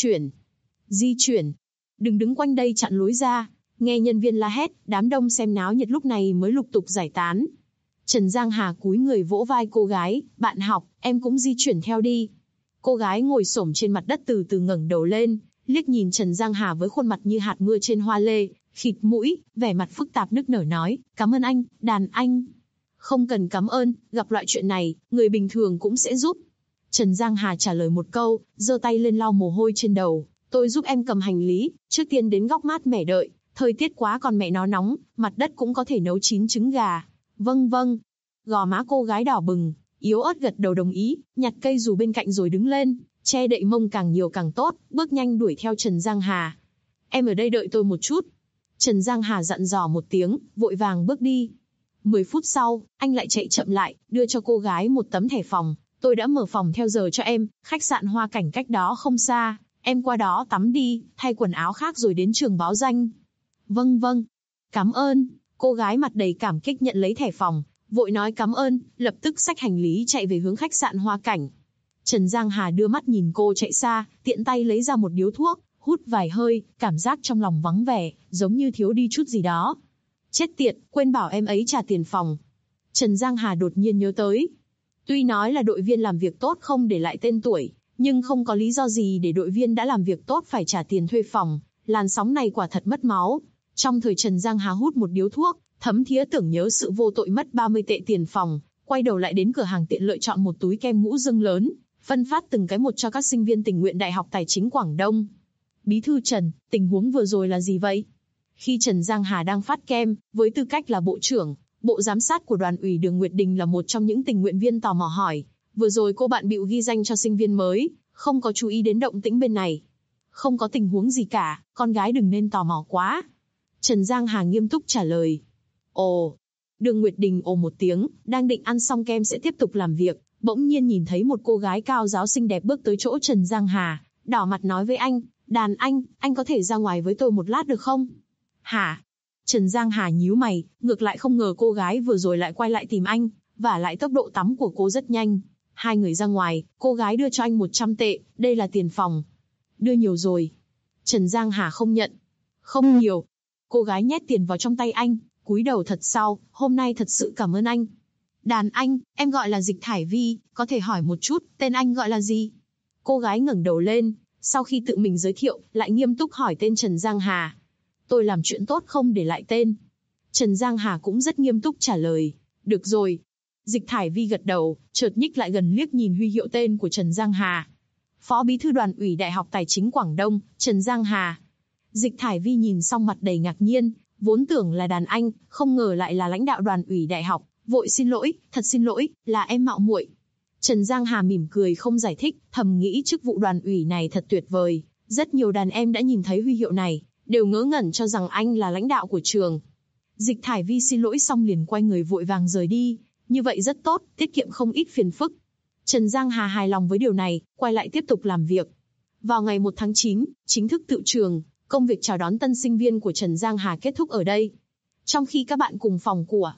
chuyển, đừng đứng quanh đây chặn lối ra. Nghe nhân viên la hét, đám đông xem náo nhiệt lúc này mới lục tục giải tán. Trần Giang Hà cúi người vỗ vai cô gái, bạn học, em cũng di chuyển theo đi. Cô gái ngồi xổm trên mặt đất từ từ ngẩng đầu lên, liếc nhìn Trần Giang Hà với khuôn mặt như hạt mưa trên hoa lê, khịt mũi, vẻ mặt phức tạp nức nở nói, cảm ơn anh, đàn anh. Không cần cảm ơn, gặp loại chuyện này, người bình thường cũng sẽ giúp. Trần Giang Hà trả lời một câu, giơ tay lên lau mồ hôi trên đầu, tôi giúp em cầm hành lý, trước tiên đến góc mát mẻ đợi, thời tiết quá còn mẹ nó nóng, mặt đất cũng có thể nấu chín trứng gà. Vâng vâng. Gò má cô gái đỏ bừng, yếu ớt gật đầu đồng ý, nhặt cây dù bên cạnh rồi đứng lên, che đậy mông càng nhiều càng tốt, bước nhanh đuổi theo Trần Giang Hà. Em ở đây đợi tôi một chút. Trần Giang Hà dặn dò một tiếng, vội vàng bước đi. 10 phút sau, anh lại chạy chậm lại, đưa cho cô gái một tấm thẻ phòng. Tôi đã mở phòng theo giờ cho em, khách sạn Hoa Cảnh cách đó không xa. Em qua đó tắm đi, thay quần áo khác rồi đến trường báo danh. Vâng vâng. Cảm ơn. Cô gái mặt đầy cảm kích nhận lấy thẻ phòng, vội nói cảm ơn, lập tức xách hành lý chạy về hướng khách sạn Hoa Cảnh. Trần Giang Hà đưa mắt nhìn cô chạy xa, tiện tay lấy ra một điếu thuốc, hút vài hơi, cảm giác trong lòng vắng vẻ, giống như thiếu đi chút gì đó. Chết tiệt, quên bảo em ấy trả tiền phòng. Trần Giang Hà đột nhiên nhớ tới. Tuy nói là đội viên làm việc tốt không để lại tên tuổi, nhưng không có lý do gì để đội viên đã làm việc tốt phải trả tiền thuê phòng. Làn sóng này quả thật mất máu. Trong thời Trần Giang Hà hút một điếu thuốc, thấm thía tưởng nhớ sự vô tội mất 30 tệ tiền phòng, quay đầu lại đến cửa hàng tiện lợi chọn một túi kem ngũ dương lớn, phân phát từng cái một cho các sinh viên tình nguyện Đại học Tài chính Quảng Đông. Bí thư Trần, tình huống vừa rồi là gì vậy? Khi Trần Giang Hà đang phát kem, với tư cách là bộ trưởng, bộ giám sát của đoàn ủy Đường Nguyệt Đình là một trong những tình nguyện viên tò mò hỏi, vừa rồi cô bạn bịu ghi danh cho sinh viên mới, không có chú ý đến động tĩnh bên này. Không có tình huống gì cả, con gái đừng nên tò mò quá. Trần Giang Hà nghiêm túc trả lời. Ồ, Đường Nguyệt Đình ồ một tiếng, đang định ăn xong kem sẽ tiếp tục làm việc, bỗng nhiên nhìn thấy một cô gái cao ráo xinh đẹp bước tới chỗ Trần Giang Hà, đỏ mặt nói với anh, đàn anh có thể ra ngoài với tôi một lát được không? Hả? Trần Giang Hà nhíu mày, ngược lại không ngờ cô gái vừa rồi lại quay lại tìm anh, và lại tốc độ tắm của cô rất nhanh. Hai người ra ngoài, cô gái đưa cho anh 100 tệ, đây là tiền phòng. Đưa nhiều rồi. Trần Giang Hà không nhận. Không nhiều. Cô gái nhét tiền vào trong tay anh, cúi đầu thật sau, hôm nay thật sự cảm ơn anh. Đàn anh, em gọi là Dịch Thải Vi, có thể hỏi một chút, tên anh gọi là gì? Cô gái ngẩng đầu lên, sau khi tự mình giới thiệu, lại nghiêm túc hỏi tên Trần Giang Hà. Tôi làm chuyện tốt không để lại tên. Trần Giang Hà cũng rất nghiêm túc trả lời. Được rồi. Dịch Thải Vi gật đầu, chợt nhích lại gần liếc nhìn huy hiệu tên của Trần Giang Hà. Phó Bí thư Đoàn ủy Đại học Tài chính Quảng Đông, Trần Giang Hà. Dịch Thải Vi nhìn xong mặt đầy ngạc nhiên, vốn tưởng là đàn anh, không ngờ lại là lãnh đạo đoàn ủy đại học, vội xin lỗi, thật xin lỗi, là em mạo muội. Trần Giang Hà mỉm cười không giải thích, thầm nghĩ chức vụ đoàn ủy này thật tuyệt vời, rất nhiều đàn em đã nhìn thấy huy hiệu này, đều ngớ ngẩn cho rằng anh là lãnh đạo của trường. Dịch Thải Vi xin lỗi xong liền quay người vội vàng rời đi, như vậy rất tốt, tiết kiệm không ít phiền phức. Trần Giang Hà hài lòng với điều này, quay lại tiếp tục làm việc. Vào ngày 1 tháng 9, chính thức tựu trường, công việc chào đón tân sinh viên của Trần Giang Hà kết thúc ở đây. Trong khi các bạn cùng phòng của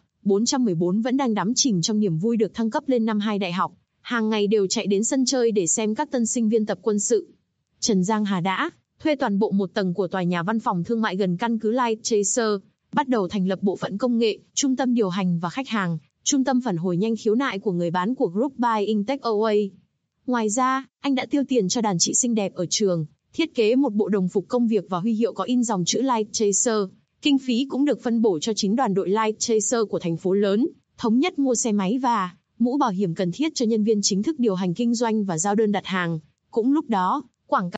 414 vẫn đang đắm chìm trong niềm vui được thăng cấp lên năm 2 đại học, hàng ngày đều chạy đến sân chơi để xem các tân sinh viên tập quân sự. Trần Giang Hà đã thuê toàn bộ một tầng của tòa nhà văn phòng thương mại gần căn cứ Light Chaser, bắt đầu thành lập bộ phận công nghệ, trung tâm điều hành và khách hàng, trung tâm phản hồi nhanh khiếu nại của người bán của Group Buying Takeaway. Ngoài ra, anh đã tiêu tiền cho đàn chị xinh đẹp ở trường, thiết kế một bộ đồng phục công việc và huy hiệu có in dòng chữ Light Chaser. Kinh phí cũng được phân bổ cho chính đoàn đội Light Chaser của thành phố lớn, thống nhất mua xe máy và mũ bảo hiểm cần thiết cho nhân viên chính thức điều hành kinh doanh và giao đơn đặt hàng. Cũng lúc đó, quảng cáo.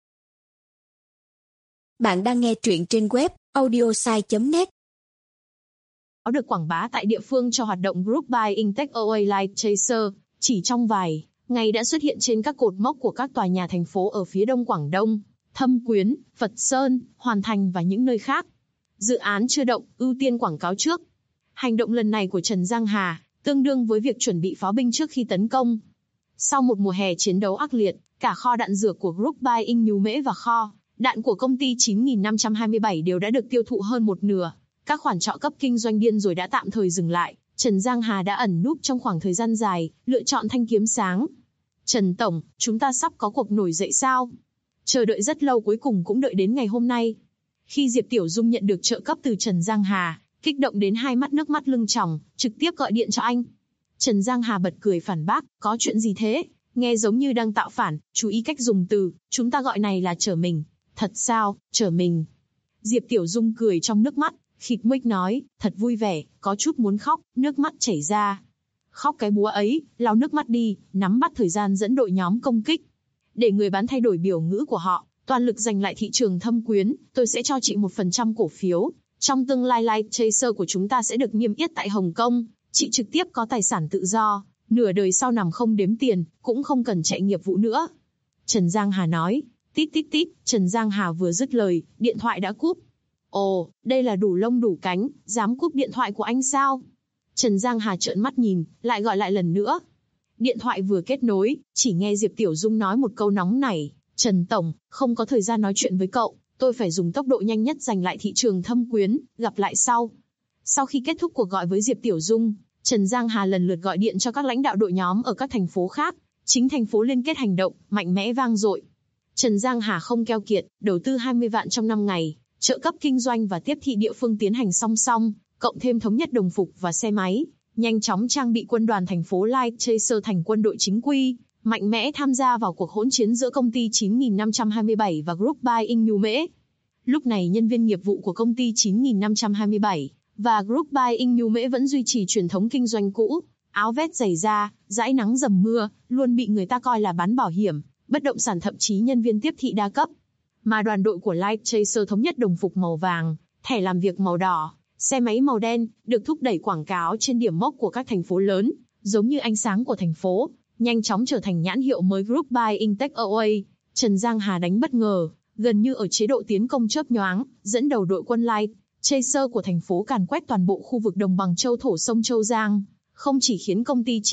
Bạn đang nghe truyện trên web audiosai.net. Nó được quảng bá tại địa phương cho hoạt động Group Buying Takeaway Light Chaser, chỉ trong vài ngày đã xuất hiện trên các cột mốc của các tòa nhà thành phố ở phía đông Quảng Đông, Thâm Quyến, Phật Sơn, Hoàn Thành và những nơi khác. Dự án chưa động, ưu tiên quảng cáo trước. Hành động lần này của Trần Giang Hà tương đương với việc chuẩn bị pháo binh trước khi tấn công. Sau một mùa hè chiến đấu ác liệt, cả kho đạn dược của Group Buying Nhú Mễ và kho đạn của công ty 9527 đều đã được tiêu thụ hơn một nửa. Các khoản trợ cấp kinh doanh điên rồi đã tạm thời dừng lại. Trần Giang Hà đã ẩn núp trong khoảng thời gian dài, lựa chọn thanh kiếm sáng. Trần Tổng, chúng ta sắp có cuộc nổi dậy sao? Chờ đợi rất lâu cuối cùng cũng đợi đến ngày hôm nay. Khi Diệp Tiểu Dung nhận được trợ cấp từ Trần Giang Hà, kích động đến hai mắt nước mắt lưng tròng, trực tiếp gọi điện cho anh. Trần Giang Hà bật cười phản bác, có chuyện gì thế? Nghe giống như đang tạo phản, chú ý cách dùng từ, chúng ta gọi này là trở mình. Thật sao, trở mình? Diệp Tiểu Dung cười trong nước mắt, khịt mũi nói, thật vui vẻ, có chút muốn khóc, nước mắt chảy ra. Khóc cái búa ấy, lau nước mắt đi, nắm bắt thời gian dẫn đội nhóm công kích. Để người bán thay đổi biểu ngữ của họ, toàn lực giành lại thị trường Thâm Quyến, tôi sẽ cho chị 1% cổ phiếu. Trong tương lai Light Chaser của chúng ta sẽ được niêm yết tại Hồng Kông, chị trực tiếp có tài sản tự do, nửa đời sau nằm không đếm tiền, cũng không cần chạy nghiệp vụ nữa. Trần Giang Hà nói, tít tít tít, Trần Giang Hà vừa dứt lời, điện thoại đã cúp. Ồ, đây là đủ lông đủ cánh, dám cúp điện thoại của anh sao? Trần Giang Hà trợn mắt nhìn, lại gọi lại lần nữa. Điện thoại vừa kết nối, chỉ nghe Diệp Tiểu Dung nói một câu nóng nảy, Trần Tổng, không có thời gian nói chuyện với cậu, tôi phải dùng tốc độ nhanh nhất giành lại thị trường Thâm Quyến, gặp lại sau. Sau khi kết thúc cuộc gọi với Diệp Tiểu Dung, Trần Giang Hà lần lượt gọi điện cho các lãnh đạo đội nhóm ở các thành phố khác, chính thành phố liên kết hành động, mạnh mẽ vang dội. Trần Giang Hà không keo kiệt, đầu tư 20 vạn trong 5 ngày, trợ cấp kinh doanh và tiếp thị địa phương tiến hành song song, cộng thêm thống nhất đồng phục và xe máy, nhanh chóng trang bị quân đoàn thành phố Light Chaser thành quân đội chính quy, mạnh mẽ tham gia vào cuộc hỗn chiến giữa công ty 9527 và Group Buying Nhu Mễ. Lúc này nhân viên nghiệp vụ của công ty 9527 và Group Buying Nhu Mễ vẫn duy trì truyền thống kinh doanh cũ, áo vest giày da, dãi nắng dầm mưa, luôn bị người ta coi là bán bảo hiểm, bất động sản thậm chí nhân viên tiếp thị đa cấp. Mà đoàn đội của Light Chaser thống nhất đồng phục màu vàng, thẻ làm việc màu đỏ, xe máy màu đen, được thúc đẩy quảng cáo trên điểm mốc của các thành phố lớn, giống như ánh sáng của thành phố, nhanh chóng trở thành nhãn hiệu mới Group Buying Takeaway. Trần Giang Hà đánh bất ngờ, gần như ở chế độ tiến công chớp nhoáng, dẫn đầu đội quân Light Chaser của thành phố càn quét toàn bộ khu vực đồng bằng châu thổ sông Châu Giang, không chỉ khiến công ty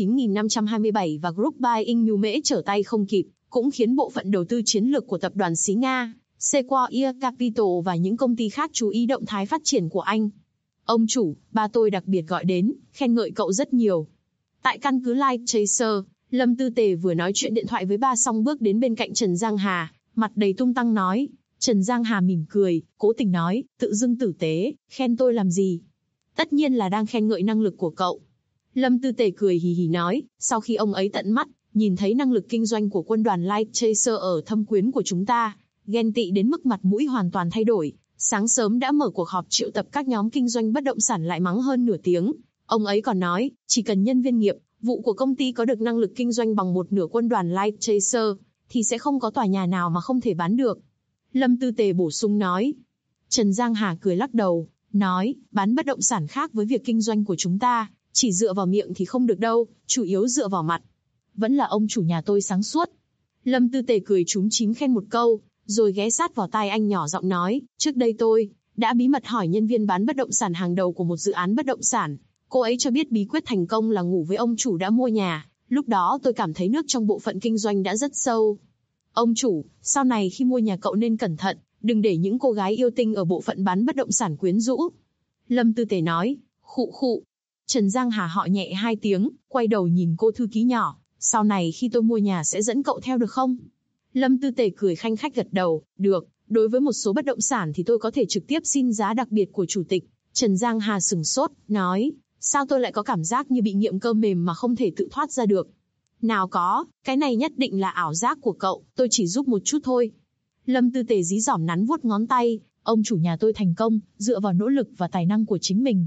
9527 và Group Buying Nhu Mễ trở tay không kịp, cũng khiến bộ phận đầu tư chiến lược của tập đoàn xí Nga, Sequoia Capital và những công ty khác chú ý động thái phát triển của anh. Ông chủ, ba tôi đặc biệt gọi đến, khen ngợi cậu rất nhiều. Tại căn cứ Light Chaser, Lâm Tư Tề vừa nói chuyện điện thoại với ba xong bước đến bên cạnh Trần Giang Hà, mặt đầy tung tăng nói. Trần Giang Hà mỉm cười, cố tình nói, tự dưng tử tế, khen tôi làm gì? Tất nhiên là đang khen ngợi năng lực của cậu. Lâm Tư Tề cười hì hì nói, sau khi ông ấy tận mắt, nhìn thấy năng lực kinh doanh của quân đoàn Light Chaser ở thâm quyến của chúng ta, ghen tị đến mức mặt mũi hoàn toàn thay đổi. Sáng sớm đã mở cuộc họp triệu tập các nhóm kinh doanh bất động sản lại mắng hơn nửa tiếng. Ông ấy còn nói, chỉ cần nhân viên nghiệp vụ của công ty có được năng lực kinh doanh bằng một nửa quân đoàn Light Chaser, thì sẽ không có tòa nhà nào mà không thể bán được. Lâm Tư Tề bổ sung nói. Trần Giang Hà cười lắc đầu, nói, bán bất động sản khác với việc kinh doanh của chúng ta, chỉ dựa vào miệng thì không được đâu, chủ yếu dựa vào mặt. Vẫn là ông chủ nhà tôi sáng suốt. Lâm Tư Tề cười chúm chím khen một câu, rồi ghé sát vào tai anh nhỏ giọng nói, trước đây tôi đã bí mật hỏi nhân viên bán bất động sản hàng đầu của một dự án bất động sản. Cô ấy cho biết bí quyết thành công là ngủ với ông chủ đã mua nhà, lúc đó tôi cảm thấy nước trong bộ phận kinh doanh đã rất sâu. Ông chủ, sau này khi mua nhà cậu nên cẩn thận, đừng để những cô gái yêu tinh ở bộ phận bán bất động sản quyến rũ. Lâm Tư Tề nói, khụ khụ. Trần Giang Hà họ nhẹ 2 tiếng, quay đầu nhìn cô thư ký nhỏ, sau này khi tôi mua nhà sẽ dẫn cậu theo được không? Lâm Tư Tề cười khanh khách gật đầu, được, đối với một số bất động sản thì tôi có thể trực tiếp xin giá đặc biệt của chủ tịch. Trần Giang Hà sửng sốt, nói, sao tôi lại có cảm giác như bị nghiện cơm mềm mà không thể tự thoát ra được? Nào có, cái này nhất định là ảo giác của cậu, tôi chỉ giúp một chút thôi. Lâm Tư Tề dí dỏm nắn vuốt ngón tay, ông chủ nhà tôi thành công, dựa vào nỗ lực và tài năng của chính mình.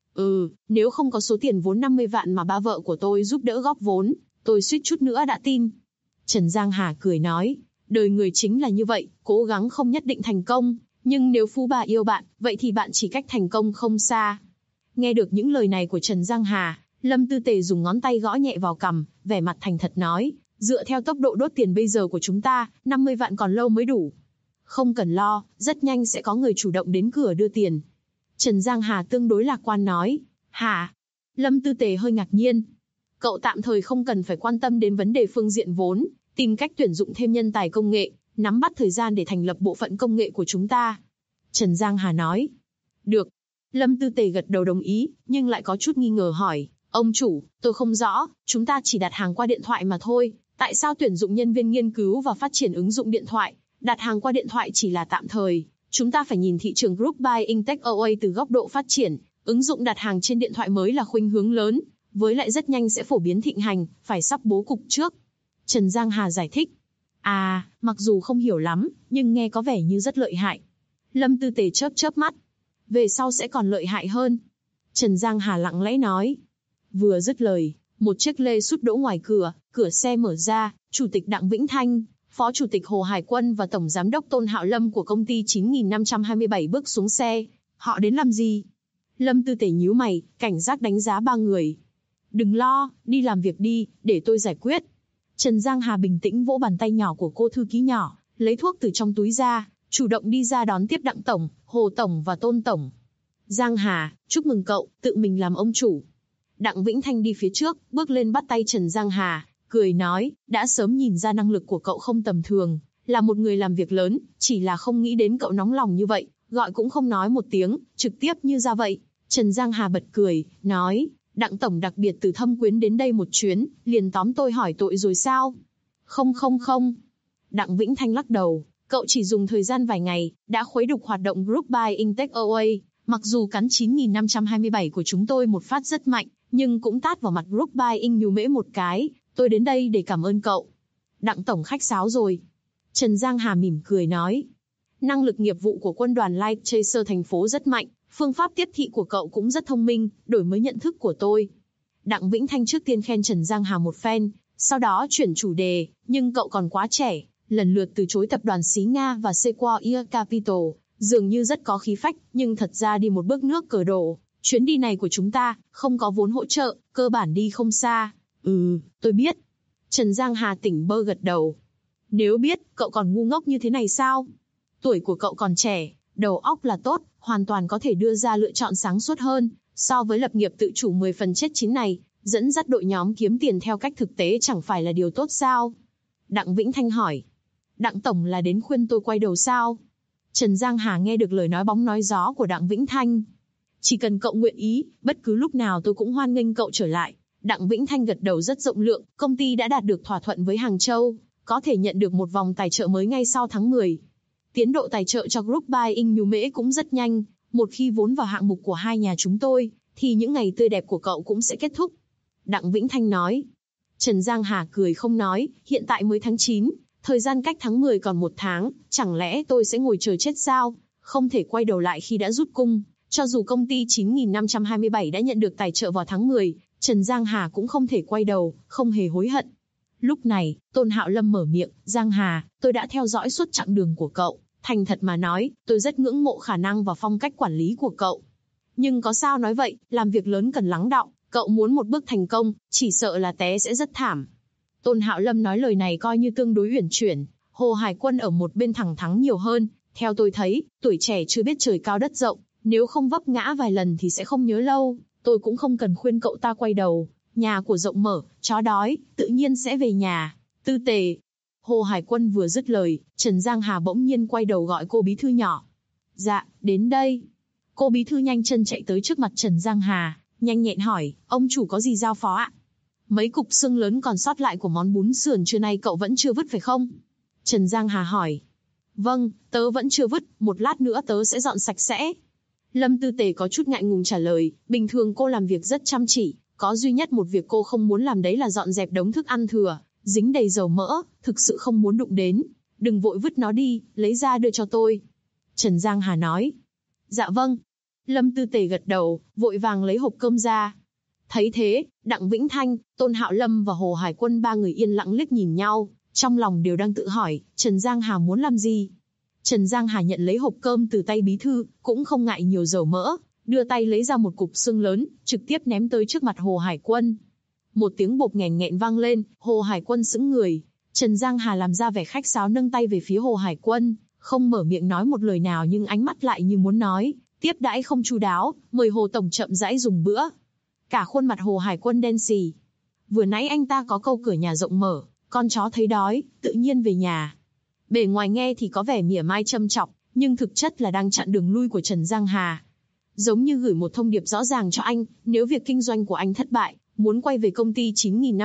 Nếu không có số tiền vốn 50 vạn mà ba vợ của tôi giúp đỡ góp vốn, tôi suýt chút nữa đã tin. Trần Giang Hà cười nói, đời người chính là như vậy, cố gắng không nhất định thành công, nhưng nếu phú bà yêu bạn, vậy thì bạn chỉ cách thành công không xa. Nghe được những lời này của Trần Giang Hà, Lâm Tư Tề dùng ngón tay gõ nhẹ vào cằm, vẻ mặt thành thật nói, dựa theo tốc độ đốt tiền bây giờ của chúng ta, 50 vạn còn lâu mới đủ. Không cần lo, rất nhanh sẽ có người chủ động đến cửa đưa tiền. Trần Giang Hà tương đối lạc quan nói, hả? Lâm Tư Tề hơi ngạc nhiên. Cậu tạm thời không cần phải quan tâm đến vấn đề phương diện vốn, tìm cách tuyển dụng thêm nhân tài công nghệ, nắm bắt thời gian để thành lập bộ phận công nghệ của chúng ta. Trần Giang Hà nói, được. Lâm Tư Tề gật đầu đồng ý, nhưng lại có chút nghi ngờ hỏi, ông chủ, tôi không rõ, chúng ta chỉ đặt hàng qua điện thoại mà thôi, tại sao tuyển dụng nhân viên nghiên cứu và phát triển ứng dụng điện thoại, đặt hàng qua điện thoại chỉ là tạm thời, chúng ta phải nhìn thị trường Group Buying Takeaway từ góc độ phát triển, ứng dụng đặt hàng trên điện thoại mới là khuynh hướng lớn, với lại rất nhanh sẽ phổ biến thịnh hành, phải sắp bố cục trước. Trần Giang Hà giải thích, mặc dù không hiểu lắm, nhưng nghe có vẻ như rất lợi hại. Lâm Tư Tề chớp chớp mắt, về sau sẽ còn lợi hại hơn. Trần Giang Hà lặng lẽ nói. Vừa dứt lời, một chiếc lê sút đỗ ngoài cửa, cửa xe mở ra, Chủ tịch Đặng Vĩnh Thanh, Phó Chủ tịch Hồ Hải Quân và Tổng Giám đốc Tôn Hạo Lâm của công ty 9527 bước xuống xe. Họ đến làm gì? Lâm Tư Tề nhíu mày, cảnh giác đánh giá ba người. Đừng lo, đi làm việc đi, để tôi giải quyết. Trần Giang Hà bình tĩnh vỗ bàn tay nhỏ của cô thư ký nhỏ, lấy thuốc từ trong túi ra, chủ động đi ra đón tiếp Đặng Tổng, Hồ Tổng và Tôn Tổng. Giang Hà, chúc mừng cậu, tự mình làm ông chủ. Đặng Vĩnh Thanh đi phía trước, bước lên bắt tay Trần Giang Hà, cười nói, đã sớm nhìn ra năng lực của cậu không tầm thường, là một người làm việc lớn, chỉ là không nghĩ đến cậu nóng lòng như vậy, gọi cũng không nói một tiếng, trực tiếp như ra vậy. Trần Giang Hà bật cười, nói, Đặng tổng đặc biệt từ Thâm Quyến đến đây một chuyến, liền tóm tôi hỏi tội rồi sao? Không. Đặng Vĩnh Thanh lắc đầu, cậu chỉ dùng thời gian vài ngày, đã khuấy đục hoạt động Group Buying Takeaway. Mặc dù cắn 9527 của chúng tôi một phát rất mạnh, nhưng cũng tát vào mặt Group Buying Nhu Mễ một cái, tôi đến đây để cảm ơn cậu. Đặng tổng khách sáo rồi. Trần Giang Hà mỉm cười nói, năng lực nghiệp vụ của quân đoàn Light Chaser thành phố rất mạnh, phương pháp tiếp thị của cậu cũng rất thông minh, đổi mới nhận thức của tôi. Đặng Vĩnh Thanh trước tiên khen Trần Giang Hà một phen, sau đó chuyển chủ đề, nhưng cậu còn quá trẻ, lần lượt từ chối tập đoàn xí Nga và Sequoia Capital, dường như rất có khí phách, nhưng thật ra đi một bước nước cờ đổ. Chuyến đi này của chúng ta, không có vốn hỗ trợ, cơ bản đi không xa. Tôi biết. Trần Giang Hà tỉnh bơ gật đầu. Nếu biết, cậu còn ngu ngốc như thế này sao? Tuổi của cậu còn trẻ, đầu óc là tốt, hoàn toàn có thể đưa ra lựa chọn sáng suốt hơn, so với lập nghiệp tự chủ 10 phần chết 9 này, dẫn dắt đội nhóm kiếm tiền theo cách thực tế chẳng phải là điều tốt sao? Đặng Vĩnh Thanh hỏi. Đặng tổng là đến khuyên tôi quay đầu sao? Trần Giang Hà nghe được lời nói bóng nói gió của Đặng Vĩnh Thanh. Chỉ cần cậu nguyện ý, bất cứ lúc nào tôi cũng hoan nghênh cậu trở lại. Đặng Vĩnh Thanh gật đầu rất rộng lượng, công ty đã đạt được thỏa thuận với Hàng Châu, có thể nhận được một vòng tài trợ mới ngay sau tháng 10. Tiến độ tài trợ cho Group Buying Nhu Mễ cũng rất nhanh, một khi vốn vào hạng mục của hai nhà chúng tôi, thì những ngày tươi đẹp của cậu cũng sẽ kết thúc. Đặng Vĩnh Thanh nói. Trần Giang Hà cười không nói, hiện tại mới tháng 9, thời gian cách tháng 10 còn 1 tháng, chẳng lẽ tôi sẽ ngồi chờ chết sao? Không thể quay đầu lại khi đã rút cung, cho dù công ty 9527 đã nhận được tài trợ vào tháng 10, Trần Giang Hà cũng không thể quay đầu, không hề hối hận. Lúc này, Tôn Hạo Lâm mở miệng, Giang Hà, tôi đã theo dõi suốt chặng đường của cậu, thành thật mà nói, tôi rất ngưỡng mộ khả năng và phong cách quản lý của cậu. Nhưng có sao nói vậy, làm việc lớn cần lắng đọng, cậu muốn một bước thành công, chỉ sợ là té sẽ rất thảm. Tôn Hạo Lâm nói lời này coi như tương đối uyển chuyển, Hồ Hải Quân ở một bên thẳng thắn nhiều hơn, theo tôi thấy, tuổi trẻ chưa biết trời cao đất rộng, nếu không vấp ngã vài lần thì sẽ không nhớ lâu, tôi cũng không cần khuyên cậu ta quay đầu. Nhà của rộng mở, chó đói, tự nhiên sẽ về nhà. Tư Tề. Hồ Hải Quân vừa dứt lời, Trần Giang Hà bỗng nhiên quay đầu gọi cô bí thư nhỏ. Dạ, đến đây. Cô bí thư nhanh chân chạy tới trước mặt Trần Giang Hà, nhanh nhẹn hỏi, ông chủ có gì giao phó ạ? Mấy cục xương lớn còn sót lại của món bún sườn trưa nay cậu vẫn chưa vứt phải không? Trần Giang Hà hỏi. Vâng, tớ vẫn chưa vứt, một lát nữa tớ sẽ dọn sạch sẽ. Lâm Tư Tề có chút ngại ngùng trả lời, bình thường cô làm việc rất chăm chỉ, có duy nhất một việc cô không muốn làm đấy là dọn dẹp đống thức ăn thừa, dính đầy dầu mỡ, thực sự không muốn đụng đến. Đừng vội vứt nó đi, lấy ra đưa cho tôi. Trần Giang Hà nói. Dạ vâng. Lâm Tư Tề gật đầu, vội vàng lấy hộp cơm ra. Thấy thế, Đặng Vĩnh Thanh, Tôn Hạo Lâm và Hồ Hải Quân ba người yên lặng liếc nhìn nhau, trong lòng đều đang tự hỏi, Trần Giang Hà muốn làm gì? Trần Giang Hà nhận lấy hộp cơm từ tay bí thư, cũng không ngại nhiều dầu mỡ, đưa tay lấy ra một cục xương lớn, trực tiếp ném tới trước mặt Hồ Hải Quân. Một tiếng bộp nghẹn nghẹn vang lên, Hồ Hải Quân sững người. Trần Giang Hà làm ra vẻ khách sáo nâng tay về phía Hồ Hải Quân, không mở miệng nói một lời nào nhưng ánh mắt lại như muốn nói, tiếp đãi không chu đáo, mời Hồ tổng chậm rãi dùng bữa. Cả khuôn mặt Hồ Hải Quân đen xì. Vừa nãy anh ta có câu cửa nhà rộng mở, con chó thấy đói, tự nhiên về nhà. Bề ngoài nghe thì có vẻ mỉa mai châm chọc, nhưng thực chất là đang chặn đường lui của Trần Giang Hà. Giống như gửi một thông điệp rõ ràng cho anh, nếu việc kinh doanh của anh thất bại, muốn quay về công ty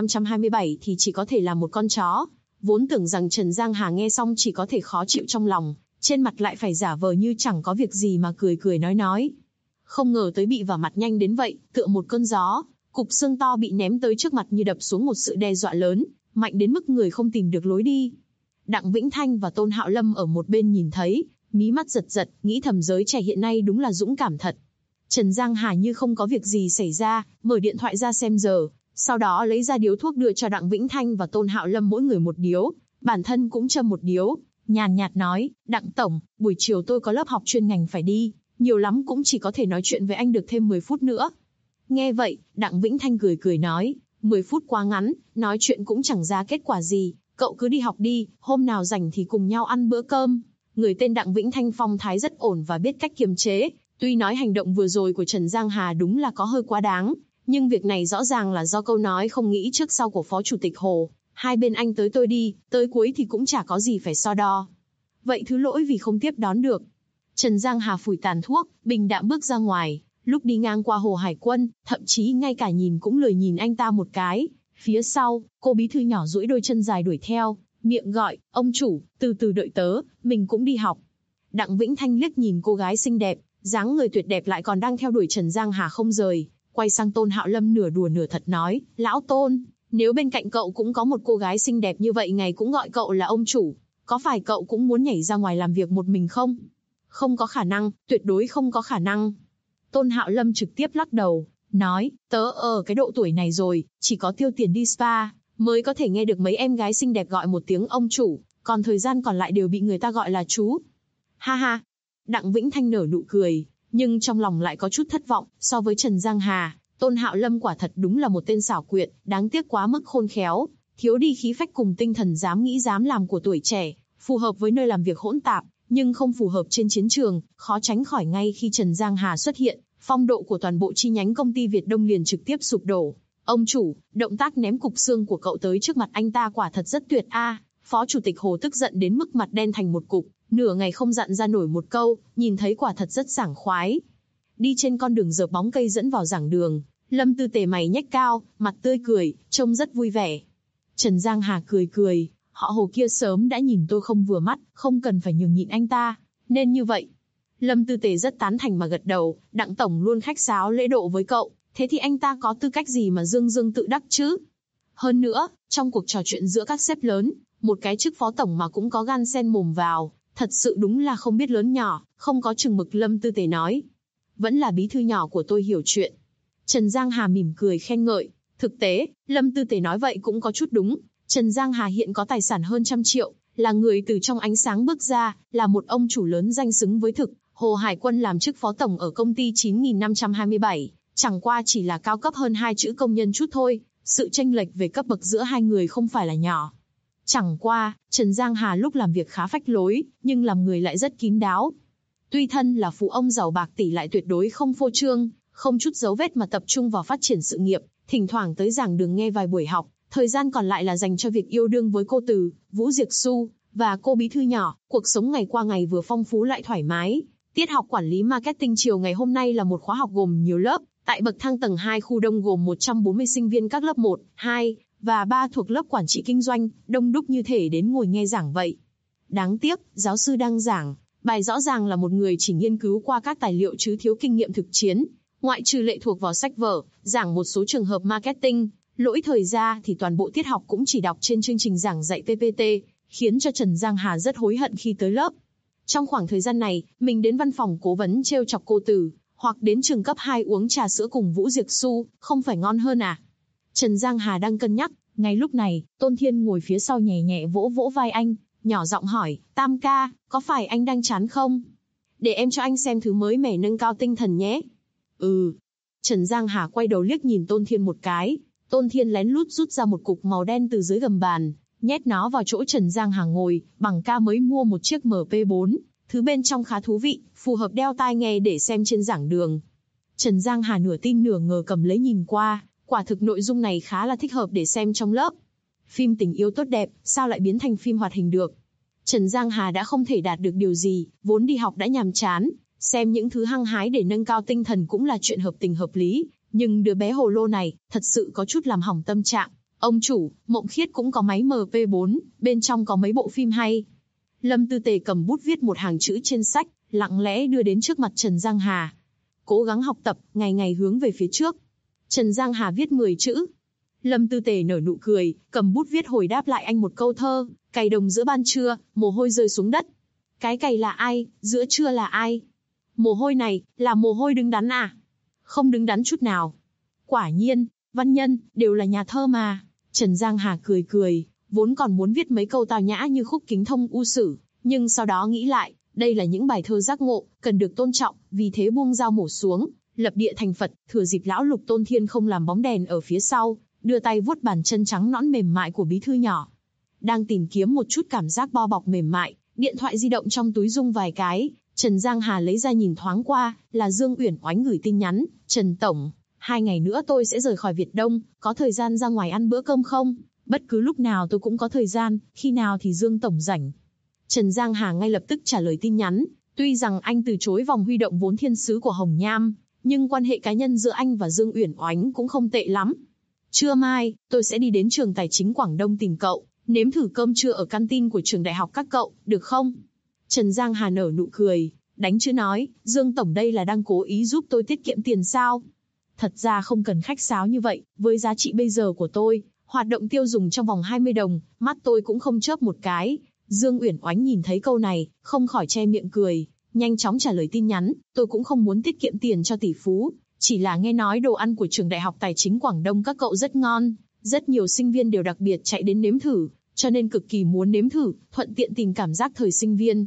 9527 thì chỉ có thể là một con chó. Vốn tưởng rằng Trần Giang Hà nghe xong chỉ có thể khó chịu trong lòng, trên mặt lại phải giả vờ như chẳng có việc gì mà cười cười nói. Không ngờ tới bị vào mặt nhanh đến vậy, tựa một cơn gió, cục xương to bị ném tới trước mặt như đập xuống một sự đe dọa lớn, mạnh đến mức người không tìm được lối đi. Đặng Vĩnh Thanh và Tôn Hạo Lâm ở một bên nhìn thấy, mí mắt giật giật, nghĩ thầm giới trẻ hiện nay đúng là dũng cảm thật. Trần Giang Hà như không có việc gì xảy ra, mở điện thoại ra xem giờ, sau đó lấy ra điếu thuốc đưa cho Đặng Vĩnh Thanh và Tôn Hạo Lâm mỗi người một điếu, bản thân cũng châm một điếu, nhàn nhạt nói, Đặng tổng, buổi chiều tôi có lớp học chuyên ngành phải đi, nhiều lắm cũng chỉ có thể nói chuyện với anh được thêm 10 phút nữa. Nghe vậy, Đặng Vĩnh Thanh cười cười nói, 10 phút quá ngắn, nói chuyện cũng chẳng ra kết quả gì, cậu cứ đi học đi, hôm nào rảnh thì cùng nhau ăn bữa cơm. Người tên Đặng Vĩnh Thanh phong thái rất ổn và biết cách kiềm chế, tuy nói hành động vừa rồi của Trần Giang Hà đúng là có hơi quá đáng, nhưng việc này rõ ràng là do câu nói không nghĩ trước sau của Phó Chủ tịch Hồ, hai bên anh tới tôi đi, tới cuối thì cũng chả có gì phải so đo. Vậy thứ lỗi vì không tiếp đón được. Trần Giang Hà phủi tàn thuốc, bình đạm bước ra ngoài, Lúc đi ngang qua Hồ Hải Quân, thậm chí ngay cả nhìn cũng lười nhìn anh ta một cái. Phía sau, cô bí thư nhỏ duỗi đôi chân dài đuổi theo, miệng gọi, ông chủ, từ từ đợi tớ, mình cũng đi học. Đặng Vĩnh Thanh liếc nhìn cô gái xinh đẹp, dáng người tuyệt đẹp lại còn đang theo đuổi Trần Giang Hà không rời, quay sang Tôn Hạo Lâm nửa đùa nửa thật nói, lão Tôn, nếu bên cạnh cậu cũng có một cô gái xinh đẹp như vậy ngày cũng gọi cậu là ông chủ, có phải cậu cũng muốn nhảy ra ngoài làm việc một mình không? Không có khả năng, tuyệt đối không có khả năng. Tôn Hạo Lâm trực tiếp lắc đầu, nói, tớ ở cái độ tuổi này rồi, chỉ có tiêu tiền đi spa, mới có thể nghe được mấy em gái xinh đẹp gọi một tiếng ông chủ, còn thời gian còn lại đều bị người ta gọi là chú. Ha ha. Đặng Vĩnh Thanh nở nụ cười, nhưng trong lòng lại có chút thất vọng, so với Trần Giang Hà, Tôn Hạo Lâm quả thật đúng là một tên xảo quyệt, đáng tiếc quá mức khôn khéo, thiếu đi khí phách cùng tinh thần dám nghĩ dám làm của tuổi trẻ, phù hợp với nơi làm việc hỗn tạp, nhưng không phù hợp trên chiến trường, khó tránh khỏi ngay khi Trần Giang Hà xuất hiện, phong độ của toàn bộ chi nhánh công ty Việt Đông liền trực tiếp sụp đổ. Ông chủ, động tác ném cục xương của cậu tới trước mặt anh ta quả thật rất tuyệt a. Phó chủ tịch Hồ tức giận đến mức mặt đen thành một cục, nửa ngày không dặn ra nổi một câu, nhìn thấy quả thật rất sảng khoái. Đi trên con đường dợp bóng cây dẫn vào giảng đường, Lâm Tư Tề mày nhếch cao, mặt tươi cười, trông rất vui vẻ. Trần Giang Hà cười cười, họ Hồ kia sớm đã nhìn tôi không vừa mắt, không cần phải nhường nhịn anh ta, nên như vậy. Lâm Tư Tề rất tán thành mà gật đầu, Đặng tổng luôn khách sáo lễ độ với cậu, thế thì anh ta có tư cách gì mà dương dương tự đắc chứ? Hơn nữa, trong cuộc trò chuyện giữa các sếp lớn, một cái chức phó tổng mà cũng có gan xen mồm vào, thật sự đúng là không biết lớn nhỏ, không có chừng mực. Lâm Tư Tề nói, vẫn là bí thư nhỏ của tôi hiểu chuyện. Trần Giang Hà mỉm cười khen ngợi, thực tế, Lâm Tư Tề nói vậy cũng có chút đúng. Trần Giang Hà hiện có tài sản hơn 100 triệu, là người từ trong ánh sáng bước ra, là một ông chủ lớn danh xứng với thực. Hồ Hải Quân làm chức phó tổng ở công ty 9527, chẳng qua chỉ là cao cấp hơn 2 chữ công nhân chút thôi, sự chênh lệch về cấp bậc giữa hai người không phải là nhỏ. Chẳng qua, Trần Giang Hà lúc làm việc khá phách lối, nhưng làm người lại rất kín đáo. Tuy thân là phụ ông giàu bạc tỷ lại tuyệt đối không phô trương, không chút dấu vết mà tập trung vào phát triển sự nghiệp, thỉnh thoảng tới giảng đường nghe vài buổi học, thời gian còn lại là dành cho việc yêu đương với cô Từ, Vũ Diệc Xu và cô bí thư nhỏ. Cuộc sống ngày qua ngày vừa phong phú lại thoải mái. Tiết học quản lý marketing chiều ngày hôm nay là một khóa học gồm nhiều lớp, tại bậc thang tầng 2 khu đông gồm 140 sinh viên các lớp 1, 2 và 3 thuộc lớp quản trị kinh doanh, đông đúc như thể đến ngồi nghe giảng vậy. Đáng tiếc, giáo sư đang giảng, bài rõ ràng là một người chỉ nghiên cứu qua các tài liệu chứ thiếu kinh nghiệm thực chiến, ngoại trừ lệ thuộc vào sách vở, giảng một số trường hợp marketing, lỗi thời ra thì toàn bộ tiết học cũng chỉ đọc trên chương trình giảng dạy PPT, khiến cho Trần Giang Hà rất hối hận khi tới lớp. Trong khoảng thời gian này, mình đến văn phòng cố vấn trêu chọc cô Từ, hoặc đến trường cấp 2 uống trà sữa cùng Vũ Diệc Xu, không phải ngon hơn à? Trần Giang Hà đang cân nhắc, ngay lúc này, Tôn Thiên ngồi phía sau nhẹ nhẹ vỗ vỗ vai anh, nhỏ giọng hỏi, Tam ca, có phải anh đang chán không? Để em cho anh xem thứ mới mẻ nâng cao tinh thần nhé. Ừ. Trần Giang Hà quay đầu liếc nhìn Tôn Thiên một cái, Tôn Thiên lén lút rút ra một cục màu đen từ dưới gầm bàn, nhét nó vào chỗ Trần Giang Hà ngồi, bằng ca mới mua một chiếc MP4, thứ bên trong khá thú vị, phù hợp đeo tai nghe để xem trên giảng đường. Trần Giang Hà nửa tin nửa ngờ cầm lấy nhìn qua, quả thực nội dung này khá là thích hợp để xem trong lớp. Phim tình yêu tốt đẹp, sao lại biến thành phim hoạt hình được? Trần Giang Hà đã không thể đạt được điều gì, vốn đi học đã nhàm chán, xem những thứ hăng hái để nâng cao tinh thần cũng là chuyện hợp tình hợp lý, nhưng đứa bé hồ lô này, thật sự có chút làm hỏng tâm trạng. Ông chủ, Mộng Khiết cũng có máy MP4, bên trong có mấy bộ phim hay. Lâm Tư Tề cầm bút viết một hàng chữ trên sách, lặng lẽ đưa đến trước mặt Trần Giang Hà. Cố gắng học tập, ngày ngày hướng về phía trước. Trần Giang Hà viết 10 chữ. Lâm Tư Tề nở nụ cười, cầm bút viết hồi đáp lại anh một câu thơ, cày đồng giữa ban trưa, mồ hôi rơi xuống đất. Cái cày là ai, giữa trưa là ai? Mồ hôi này, là mồ hôi đứng đắn à? Không đứng đắn chút nào. Quả nhiên, văn nhân, đều là nhà thơ mà. Trần Giang Hà cười cười, vốn còn muốn viết mấy câu tào nhã như khúc Kính Thông U Sử, nhưng sau đó nghĩ lại, đây là những bài thơ giác ngộ, cần được tôn trọng, vì thế buông dao mổ xuống, lập địa thành Phật. Thừa dịp lão Lục Tôn Thiên không làm bóng đèn ở phía sau, đưa tay vuốt bàn chân trắng nõn mềm mại của bí thư nhỏ. Đang tìm kiếm một chút cảm giác bao bọc mềm mại, điện thoại di động trong túi rung vài cái, Trần Giang Hà lấy ra nhìn thoáng qua, là Dương Uyển Oánh gửi tin nhắn, Trần Tổng, 2 ngày nữa tôi sẽ rời khỏi Việt Đông, có thời gian ra ngoài ăn bữa cơm không? Bất cứ lúc nào tôi cũng có thời gian, khi nào thì Dương Tổng rảnh. Trần Giang Hà ngay lập tức trả lời tin nhắn, tuy rằng anh từ chối vòng huy động vốn thiên sứ của Hồng Nham, nhưng quan hệ cá nhân giữa anh và Dương Uyển Oánh cũng không tệ lắm. Trưa mai, tôi sẽ đi đến trường tài chính Quảng Đông tìm cậu, nếm thử cơm trưa ở canteen của trường đại học các cậu, được không? Trần Giang Hà nở nụ cười, đánh chữ nói, Dương Tổng đây là đang cố ý giúp tôi tiết kiệm tiền sao? Thật ra không cần khách sáo như vậy, với giá trị bây giờ của tôi, hoạt động tiêu dùng trong vòng 20 đồng, mắt tôi cũng không chớp một cái. Dương Uyển Oánh nhìn thấy câu này, không khỏi che miệng cười, nhanh chóng trả lời tin nhắn, tôi cũng không muốn tiết kiệm tiền cho tỷ phú, chỉ là nghe nói đồ ăn của trường đại học tài chính Quảng Đông các cậu rất ngon, rất nhiều sinh viên đều đặc biệt chạy đến nếm thử, cho nên cực kỳ muốn nếm thử, thuận tiện tìm cảm giác thời sinh viên.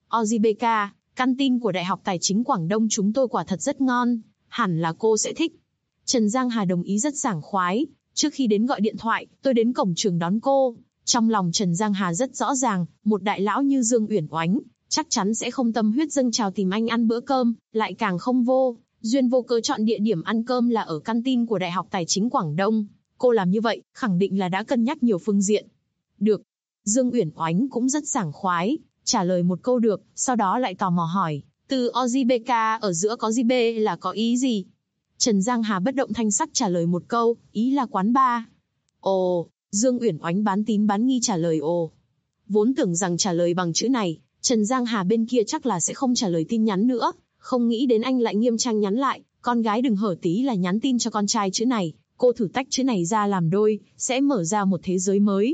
OJBK, canteen của đại học tài chính Quảng Đông chúng tôi quả thật rất ngon, hẳn là cô sẽ thích. Trần Giang Hà đồng ý rất sảng khoái, trước khi đến gọi điện thoại, tôi đến cổng trường đón cô. Trong lòng Trần Giang Hà rất rõ ràng, một đại lão như Dương Uyển Oánh, chắc chắn sẽ không tâm huyết dâng trào tìm anh ăn bữa cơm, lại càng không vô duyên vô cớ chọn địa điểm ăn cơm là ở canteen của Đại học Tài chính Quảng Đông. Cô làm như vậy, khẳng định là đã cân nhắc nhiều phương diện. Được. Dương Uyển Oánh cũng rất sảng khoái, trả lời một câu được, sau đó lại tò mò hỏi, từ OJBK ở giữa có JB là có ý gì? Trần Giang Hà bất động thanh sắc trả lời một câu, ý là quán bar. Ồ, Dương Uyển Oánh bán tín bán nghi trả lời ồ. Vốn tưởng rằng trả lời bằng chữ này, Trần Giang Hà bên kia chắc là sẽ không trả lời tin nhắn nữa, không nghĩ đến anh lại nghiêm trang nhắn lại, con gái đừng hở tí là nhắn tin cho con trai chữ này, cô thử tách chữ này ra làm đôi, sẽ mở ra một thế giới mới.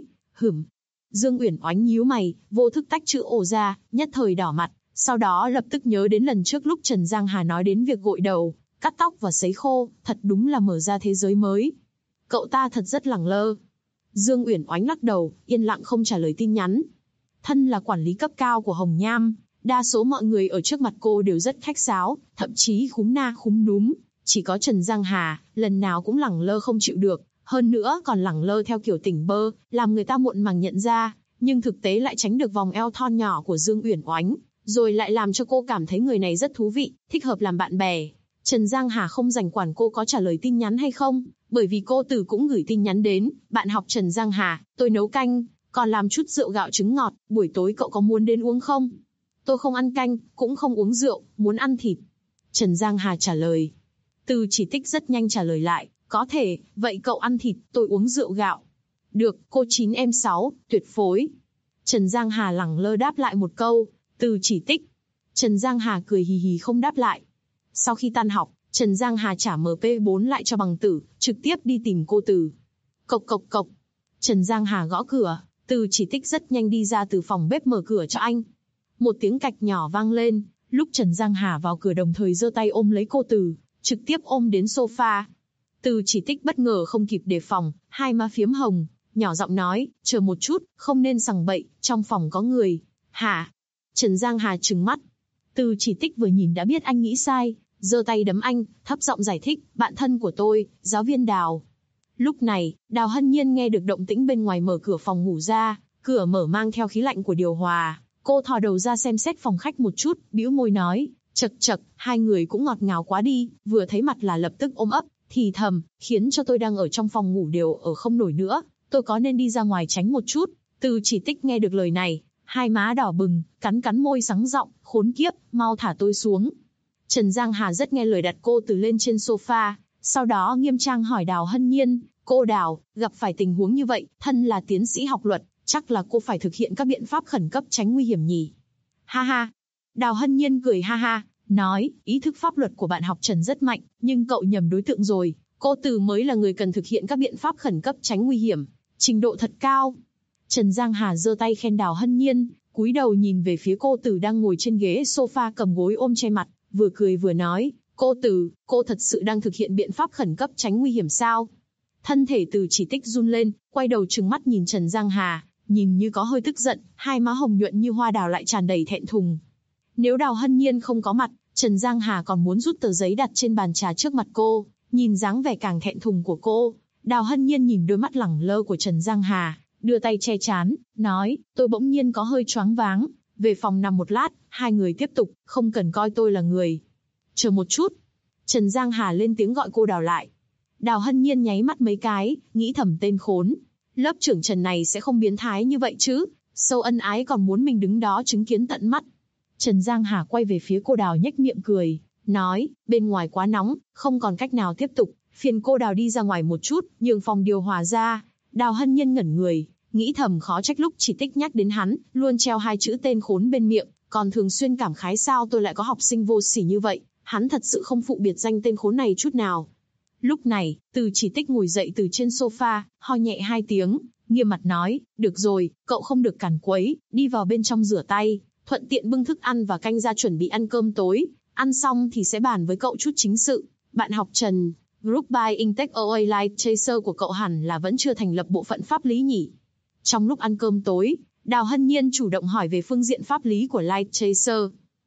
Dương Uyển Oánh nhíu mày, vô thức tách chữ ồ ra, nhất thời đỏ mặt, sau đó lập tức nhớ đến lần trước lúc Trần Giang Hà nói đến việc gội đầu, cắt tóc và sấy khô, thật đúng là mở ra thế giới mới. Cậu ta thật rất lẳng lơ. Dương Uyển Oánh lắc đầu, yên lặng không trả lời tin nhắn. Thân là quản lý cấp cao của Hồng Nham, đa số mọi người ở trước mặt cô đều rất khách sáo, thậm chí khúm na khúm núm. Chỉ có Trần Giang Hà, lần nào cũng lẳng lơ không chịu được, hơn nữa còn lẳng lơ theo kiểu tỉnh bơ, làm người ta muộn màng nhận ra, nhưng thực tế lại tránh được vòng eo thon nhỏ của Dương Uyển Oánh, rồi lại làm cho cô cảm thấy người này rất thú vị, thích hợp làm bạn bè. Trần Giang Hà không rảnh quản cô có trả lời tin nhắn hay không, bởi vì cô Từ cũng gửi tin nhắn đến, bạn học Trần Giang Hà, tôi nấu canh, còn làm chút rượu gạo trứng ngọt, buổi tối cậu có muốn đến uống không? Tôi không ăn canh, cũng không uống rượu, muốn ăn thịt. Trần Giang Hà trả lời. Từ Chỉ Tích rất nhanh trả lời lại, có thể, vậy cậu ăn thịt, tôi uống rượu gạo. Được, cô 9 em 6, tuyệt phối. Trần Giang Hà lẳng lơ đáp lại một câu, Từ Chỉ Tích. Trần Giang Hà cười hì hì không đáp lại. Sau khi tan học, Trần Giang Hà trả MP4 lại cho Bằng Tử, trực tiếp đi tìm cô Từ. Cộc cộc cộc. Trần Giang Hà gõ cửa, Từ Chỉ Tích rất nhanh đi ra từ phòng bếp mở cửa cho anh. Một tiếng cạch nhỏ vang lên, lúc Trần Giang Hà vào cửa đồng thời giơ tay ôm lấy cô Từ, trực tiếp ôm đến sofa. Từ Chỉ Tích bất ngờ không kịp đề phòng, hai má phiếm hồng, nhỏ giọng nói, chờ một chút, không nên sằng bậy, trong phòng có người. Hả? Trần Giang Hà trừng mắt. Từ Chỉ Tích vừa nhìn đã biết anh nghĩ sai, giơ tay đấm anh, thấp giọng giải thích, bạn thân của tôi, giáo viên Đào. Lúc này, Đào Hân Nhiên nghe được động tĩnh bên ngoài mở cửa phòng ngủ ra, cửa mở mang theo khí lạnh của điều hòa. Cô thò đầu ra xem xét phòng khách một chút, bĩu môi nói, chậc chậc, hai người cũng ngọt ngào quá đi, vừa thấy mặt là lập tức ôm ấp, thì thầm, khiến cho tôi đang ở trong phòng ngủ đều ở không nổi nữa, tôi có nên đi ra ngoài tránh một chút. Từ Chỉ Tích nghe được lời này, hai má đỏ bừng, cắn cắn môi sắng giọng, khốn kiếp, mau thả tôi xuống. Trần Giang Hà rất nghe lời đặt cô từ lên trên sofa, sau đó nghiêm trang hỏi Đào Hân Nhiên, cô Đào, gặp phải tình huống như vậy, thân là tiến sĩ học luật, chắc là cô phải thực hiện các biện pháp khẩn cấp tránh nguy hiểm nhỉ? Ha ha. Đào Hân Nhiên cười ha ha, nói, ý thức pháp luật của bạn học Trần rất mạnh, nhưng cậu nhầm đối tượng rồi, cô Từ mới là người cần thực hiện các biện pháp khẩn cấp tránh nguy hiểm, trình độ thật cao. Trần Giang Hà giơ tay khen Đào Hân Nhiên, cúi đầu nhìn về phía cô Từ đang ngồi trên ghế sofa cầm gối ôm che mặt, vừa cười vừa nói, cô Từ, cô thật sự đang thực hiện biện pháp khẩn cấp tránh nguy hiểm sao? Thân thể Từ Chỉ Tích run lên, quay đầu trừng mắt nhìn Trần Giang Hà, nhìn như có hơi tức giận, hai má hồng nhuận như hoa đào lại tràn đầy thẹn thùng. Nếu Đào Hân Nhiên không có mặt, Trần Giang Hà còn muốn rút tờ giấy đặt trên bàn trà trước mặt cô, nhìn dáng vẻ càng thẹn thùng của cô. Đào Hân Nhiên nhìn đôi mắt lẳng lơ của Trần Giang Hà, đưa tay che trán, nói, tôi bỗng nhiên có hơi choáng váng, về phòng nằm một lát, hai người tiếp tục, không cần coi tôi là người. Chờ một chút. Trần Giang Hà lên tiếng gọi cô Đào lại. Đào Hân Nhiên nháy mắt mấy cái, nghĩ thầm tên khốn. Lớp trưởng Trần này sẽ không biến thái như vậy chứ, sâu ân ái còn muốn mình đứng đó chứng kiến tận mắt. Trần Giang Hà quay về phía cô Đào nhếch miệng cười, nói, bên ngoài quá nóng, không còn cách nào tiếp tục, phiền cô Đào đi ra ngoài một chút, nhường phòng điều hòa ra. Đào Hân Nhiên ngẩn người, nghĩ thầm khó trách lúc Chỉ Tích nhắc đến hắn, luôn treo hai chữ tên khốn bên miệng, còn thường xuyên cảm khái sao tôi lại có học sinh vô sỉ như vậy, hắn thật sự không phụ biệt danh tên khốn này chút nào. Lúc này, Từ Chỉ Tích ngồi dậy từ trên sofa, ho nhẹ hai tiếng, nghiêm mặt nói, được rồi, cậu không được cản quấy, đi vào bên trong rửa tay, thuận tiện bưng thức ăn và canh ra chuẩn bị ăn cơm tối, ăn xong thì sẽ bàn với cậu chút chính sự. Bạn học Trần, Group by Intech OA Light Chaser của cậu hẳn là vẫn chưa thành lập bộ phận pháp lý nhỉ? Trong lúc ăn cơm tối, Đào Hân Nhiên chủ động hỏi về phương diện pháp lý của Light Chaser.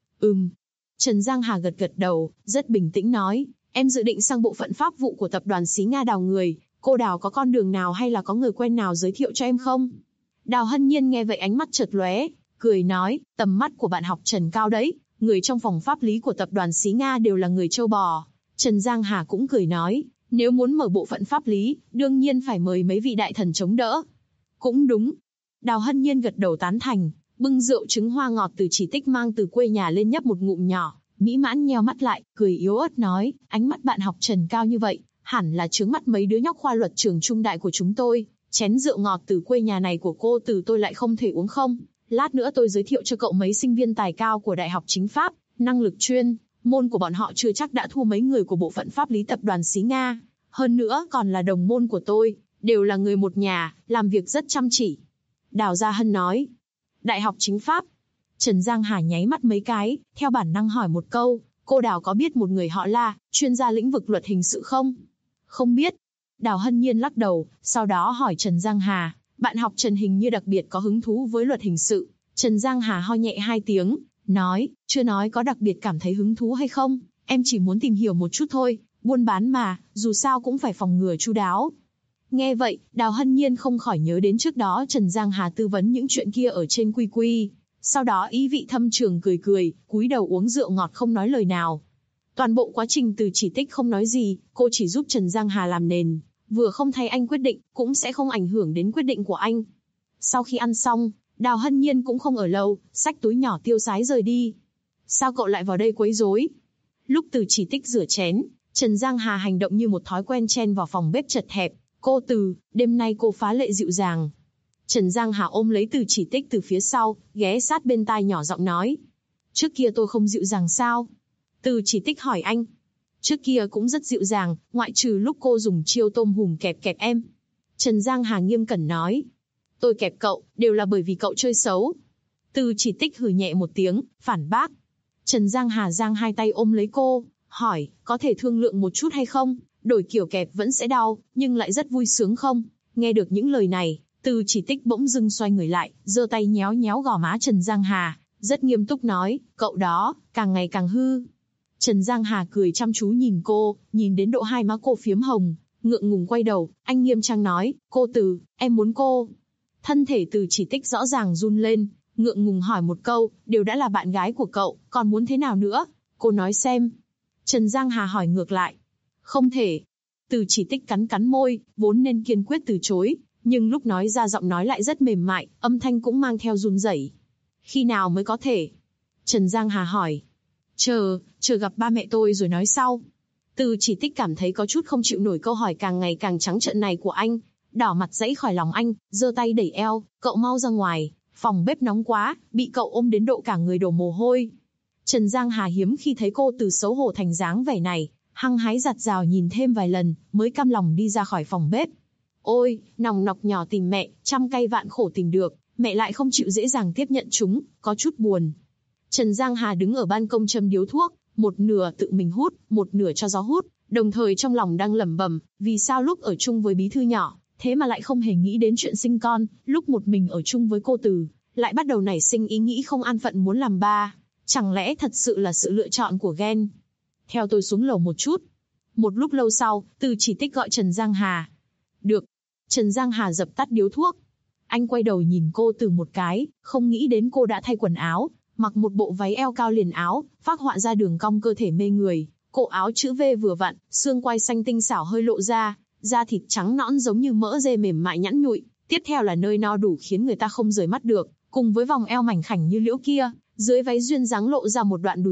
Trần Giang Hà gật gật đầu, rất bình tĩnh nói, em dự định sang bộ phận pháp vụ của tập đoàn xí Nga Đào người, cô Đào có con đường nào hay là có người quen nào giới thiệu cho em không? Đào Hân Nhiên nghe vậy ánh mắt chợt lóe, cười nói, tầm mắt của bạn học Trần cao đấy, người trong phòng pháp lý của tập đoàn xí Nga đều là người châu bò. Trần Giang Hà cũng cười nói, nếu muốn mở bộ phận pháp lý, đương nhiên phải mời mấy vị đại thần chống đỡ. Cũng đúng. Đào Hân Nhiên gật đầu tán thành, bưng rượu trứng hoa ngọt Từ Chỉ Tích mang từ quê nhà lên nhấp một ngụm nhỏ, mỹ mãn nheo mắt lại, cười yếu ớt nói, ánh mắt bạn học Trần cao như vậy, hẳn là chướng mắt mấy đứa nhóc khoa luật trường trung đại của chúng tôi. Chén rượu ngọt từ quê nhà này của cô Từ tôi lại không thể uống không? Lát nữa tôi giới thiệu cho cậu mấy sinh viên tài cao của Đại học Chính pháp, năng lực chuyên môn của bọn họ chưa chắc đã thua mấy người của bộ phận pháp lý tập đoàn xí Nga. Hơn nữa còn là đồng môn của tôi, đều là người một nhà, làm việc rất chăm chỉ. Đào Gia Hân nói, Đại học Chính pháp. Trần Giang Hà nháy mắt mấy cái, theo bản năng hỏi một câu, cô Đào có biết một người họ La, chuyên gia lĩnh vực luật hình sự không? Không biết. Đào Hân Nhiên lắc đầu, sau đó hỏi Trần Giang Hà, bạn học Trần hình như đặc biệt có hứng thú với luật hình sự. Trần Giang Hà ho nhẹ hai tiếng, nói, chưa nói có đặc biệt cảm thấy hứng thú hay không, em chỉ muốn tìm hiểu một chút thôi, buôn bán mà, dù sao cũng phải phòng ngừa chu đáo. Nghe vậy, Đào Hân Nhiên không khỏi nhớ đến trước đó Trần Giang Hà tư vấn những chuyện kia ở trên QQ. Sau đó ý vị thâm trường cười cười, cúi đầu uống rượu ngọt không nói lời nào. Toàn bộ quá trình Từ Chỉ Tích không nói gì, cô chỉ giúp Trần Giang Hà làm nền, vừa không thay anh quyết định, cũng sẽ không ảnh hưởng đến quyết định của anh. Sau khi ăn xong, Đào Hân Nhiên cũng không ở lâu, xách túi nhỏ tiêu sái rời đi. Sao cậu lại vào đây quấy rối? Lúc Từ Chỉ Tích rửa chén, Trần Giang Hà hành động như một thói quen chen vào phòng bếp chật hẹp. Cô Từ, đêm nay cô phá lệ dịu dàng. Trần Giang Hà ôm lấy Từ Chỉ Tích từ phía sau, ghé sát bên tai nhỏ giọng nói. Trước kia tôi không dịu dàng sao? Từ Chỉ Tích hỏi anh. Trước kia cũng rất dịu dàng, ngoại trừ lúc cô dùng chiêu tôm hùm kẹp em. Trần Giang Hà nghiêm cẩn nói. Tôi kẹp cậu, đều là bởi vì cậu chơi xấu. Từ Chỉ Tích hừ nhẹ một tiếng, phản bác. Trần Giang Hà giang hai tay ôm lấy cô, hỏi, có thể thương lượng một chút hay không? Đổi kiểu kẹp vẫn sẽ đau, nhưng lại rất vui sướng không? Nghe được những lời này, Từ Chỉ Tích bỗng dưng xoay người lại, giơ tay nhéo nhéo gò má Trần Giang Hà, rất nghiêm túc nói, cậu đó, càng ngày càng hư. Trần Giang Hà cười chăm chú nhìn cô, nhìn đến độ hai má cô phiếm hồng, ngượng ngùng quay đầu, anh nghiêm trang nói, cô Từ, em muốn cô. Thân thể Từ Chỉ Tích rõ ràng run lên, ngượng ngùng hỏi một câu, đều đã là bạn gái của cậu, còn muốn thế nào nữa? Cô nói xem. Trần Giang Hà hỏi ngược lại. Không thể. Từ Chỉ Tích cắn cắn môi, vốn nên kiên quyết từ chối, nhưng lúc nói ra giọng nói lại rất mềm mại, âm thanh cũng mang theo run rẩy. Khi nào mới có thể? Trần Giang Hà hỏi. Chờ gặp ba mẹ tôi rồi nói sau. Từ Chỉ Tích cảm thấy có chút không chịu nổi câu hỏi càng ngày càng trắng trợn này của anh, đỏ mặt dãy khỏi lòng anh, giơ tay đẩy eo, cậu mau ra ngoài, phòng bếp nóng quá, bị cậu ôm đến độ cả người đổ mồ hôi. Trần Giang Hà hiếm khi thấy cô Từ xấu hổ thành dáng vẻ này, hăng hái giặt rào nhìn thêm vài lần, mới cam lòng đi ra khỏi phòng bếp. Ôi, nòng nọc nhỏ tìm mẹ, trăm cây vạn khổ tìm được, mẹ lại không chịu dễ dàng tiếp nhận chúng, có chút buồn. Trần Giang Hà đứng ở ban công châm điếu thuốc, một nửa tự mình hút, một nửa cho gió hút, đồng thời trong lòng đang lẩm bẩm, vì sao lúc ở chung với bí thư nhỏ, thế mà lại không hề nghĩ đến chuyện sinh con, lúc một mình ở chung với cô Từ, lại bắt đầu nảy sinh ý nghĩ không an phận muốn làm ba. Chẳng lẽ thật sự là sự lựa chọn của gen? Theo tôi xuống lầu một chút. Một lúc lâu sau, Từ Chỉ Tích gọi Trần Giang Hà. Được. Trần Giang Hà dập tắt điếu thuốc. Anh quay đầu nhìn cô Từ một cái, không nghĩ đến cô đã thay quần áo, mặc một bộ váy eo cao liền áo, phác họa ra đường cong cơ thể mê người. Cổ áo chữ V vừa vặn, xương quai xanh tinh xảo hơi lộ ra, da thịt trắng nõn giống như mỡ dê mềm mại nhẵn nhụi. Tiếp theo là nơi no đủ khiến người ta không rời mắt được, cùng với vòng eo mảnh khảnh như liễu kia. Dưới váy duyên dáng lộ ra một đoạn đùi đẹp,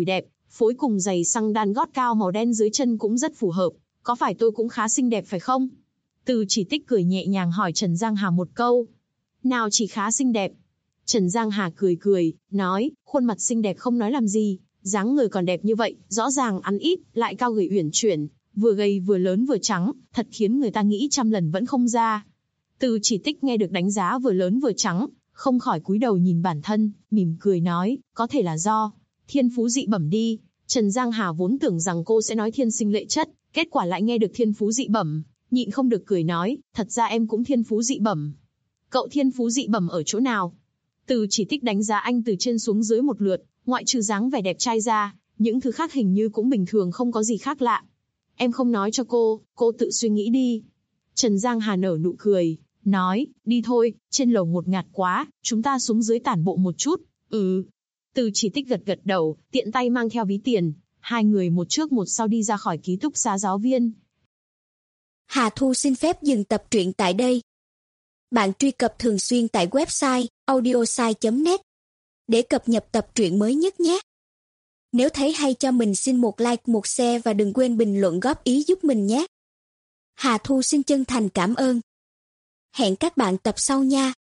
phối cùng giày xăng đan gót cao màu đen dưới chân cũng rất phù hợp. Có phải tôi cũng khá xinh đẹp phải không? Từ Chỉ Tích cười nhẹ nhàng hỏi Trần Giang Hà một câu. Nào chỉ khá xinh đẹp. Trần Giang Hà cười cười, nói, khuôn mặt xinh đẹp không nói làm gì, dáng người còn đẹp như vậy, rõ ràng ăn ít, lại cao gầy uyển chuyển, vừa gầy vừa lớn vừa trắng, thật khiến người ta nghĩ trăm lần vẫn không ra. Từ Chỉ Tích nghe được đánh giá vừa lớn vừa trắng, không khỏi cúi đầu nhìn bản thân, mỉm cười nói, có thể là do thiên phú dị bẩm đi. Trần Giang Hà vốn tưởng rằng cô sẽ nói thiên sinh lệ chất, kết quả lại nghe được thiên phú dị bẩm, nhịn không được cười nói, thật ra em cũng thiên phú dị bẩm. Cậu thiên phú dị bẩm ở chỗ nào? Từ Chỉ Tích đánh giá anh từ trên xuống dưới một lượt, ngoại trừ dáng vẻ đẹp trai ra, những thứ khác hình như cũng bình thường không có gì khác lạ. Em không nói cho cô tự suy nghĩ đi. Trần Giang Hà nở nụ cười, nói, đi thôi, trên lầu ngột ngạt quá, chúng ta xuống dưới tản bộ một chút. Từ Chỉ Tích gật gật đầu, tiện tay mang theo ví tiền, hai người một trước một sau đi ra khỏi ký túc xá giáo viên. Hà Thu xin phép dừng tập truyện tại đây. Bạn truy cập thường xuyên tại website audiosai.net để cập nhật tập truyện mới nhất nhé. Nếu thấy hay cho mình xin một like, một share và đừng quên bình luận góp ý giúp mình nhé. Hà Thu xin chân thành cảm ơn. Hẹn các bạn tập sau nha.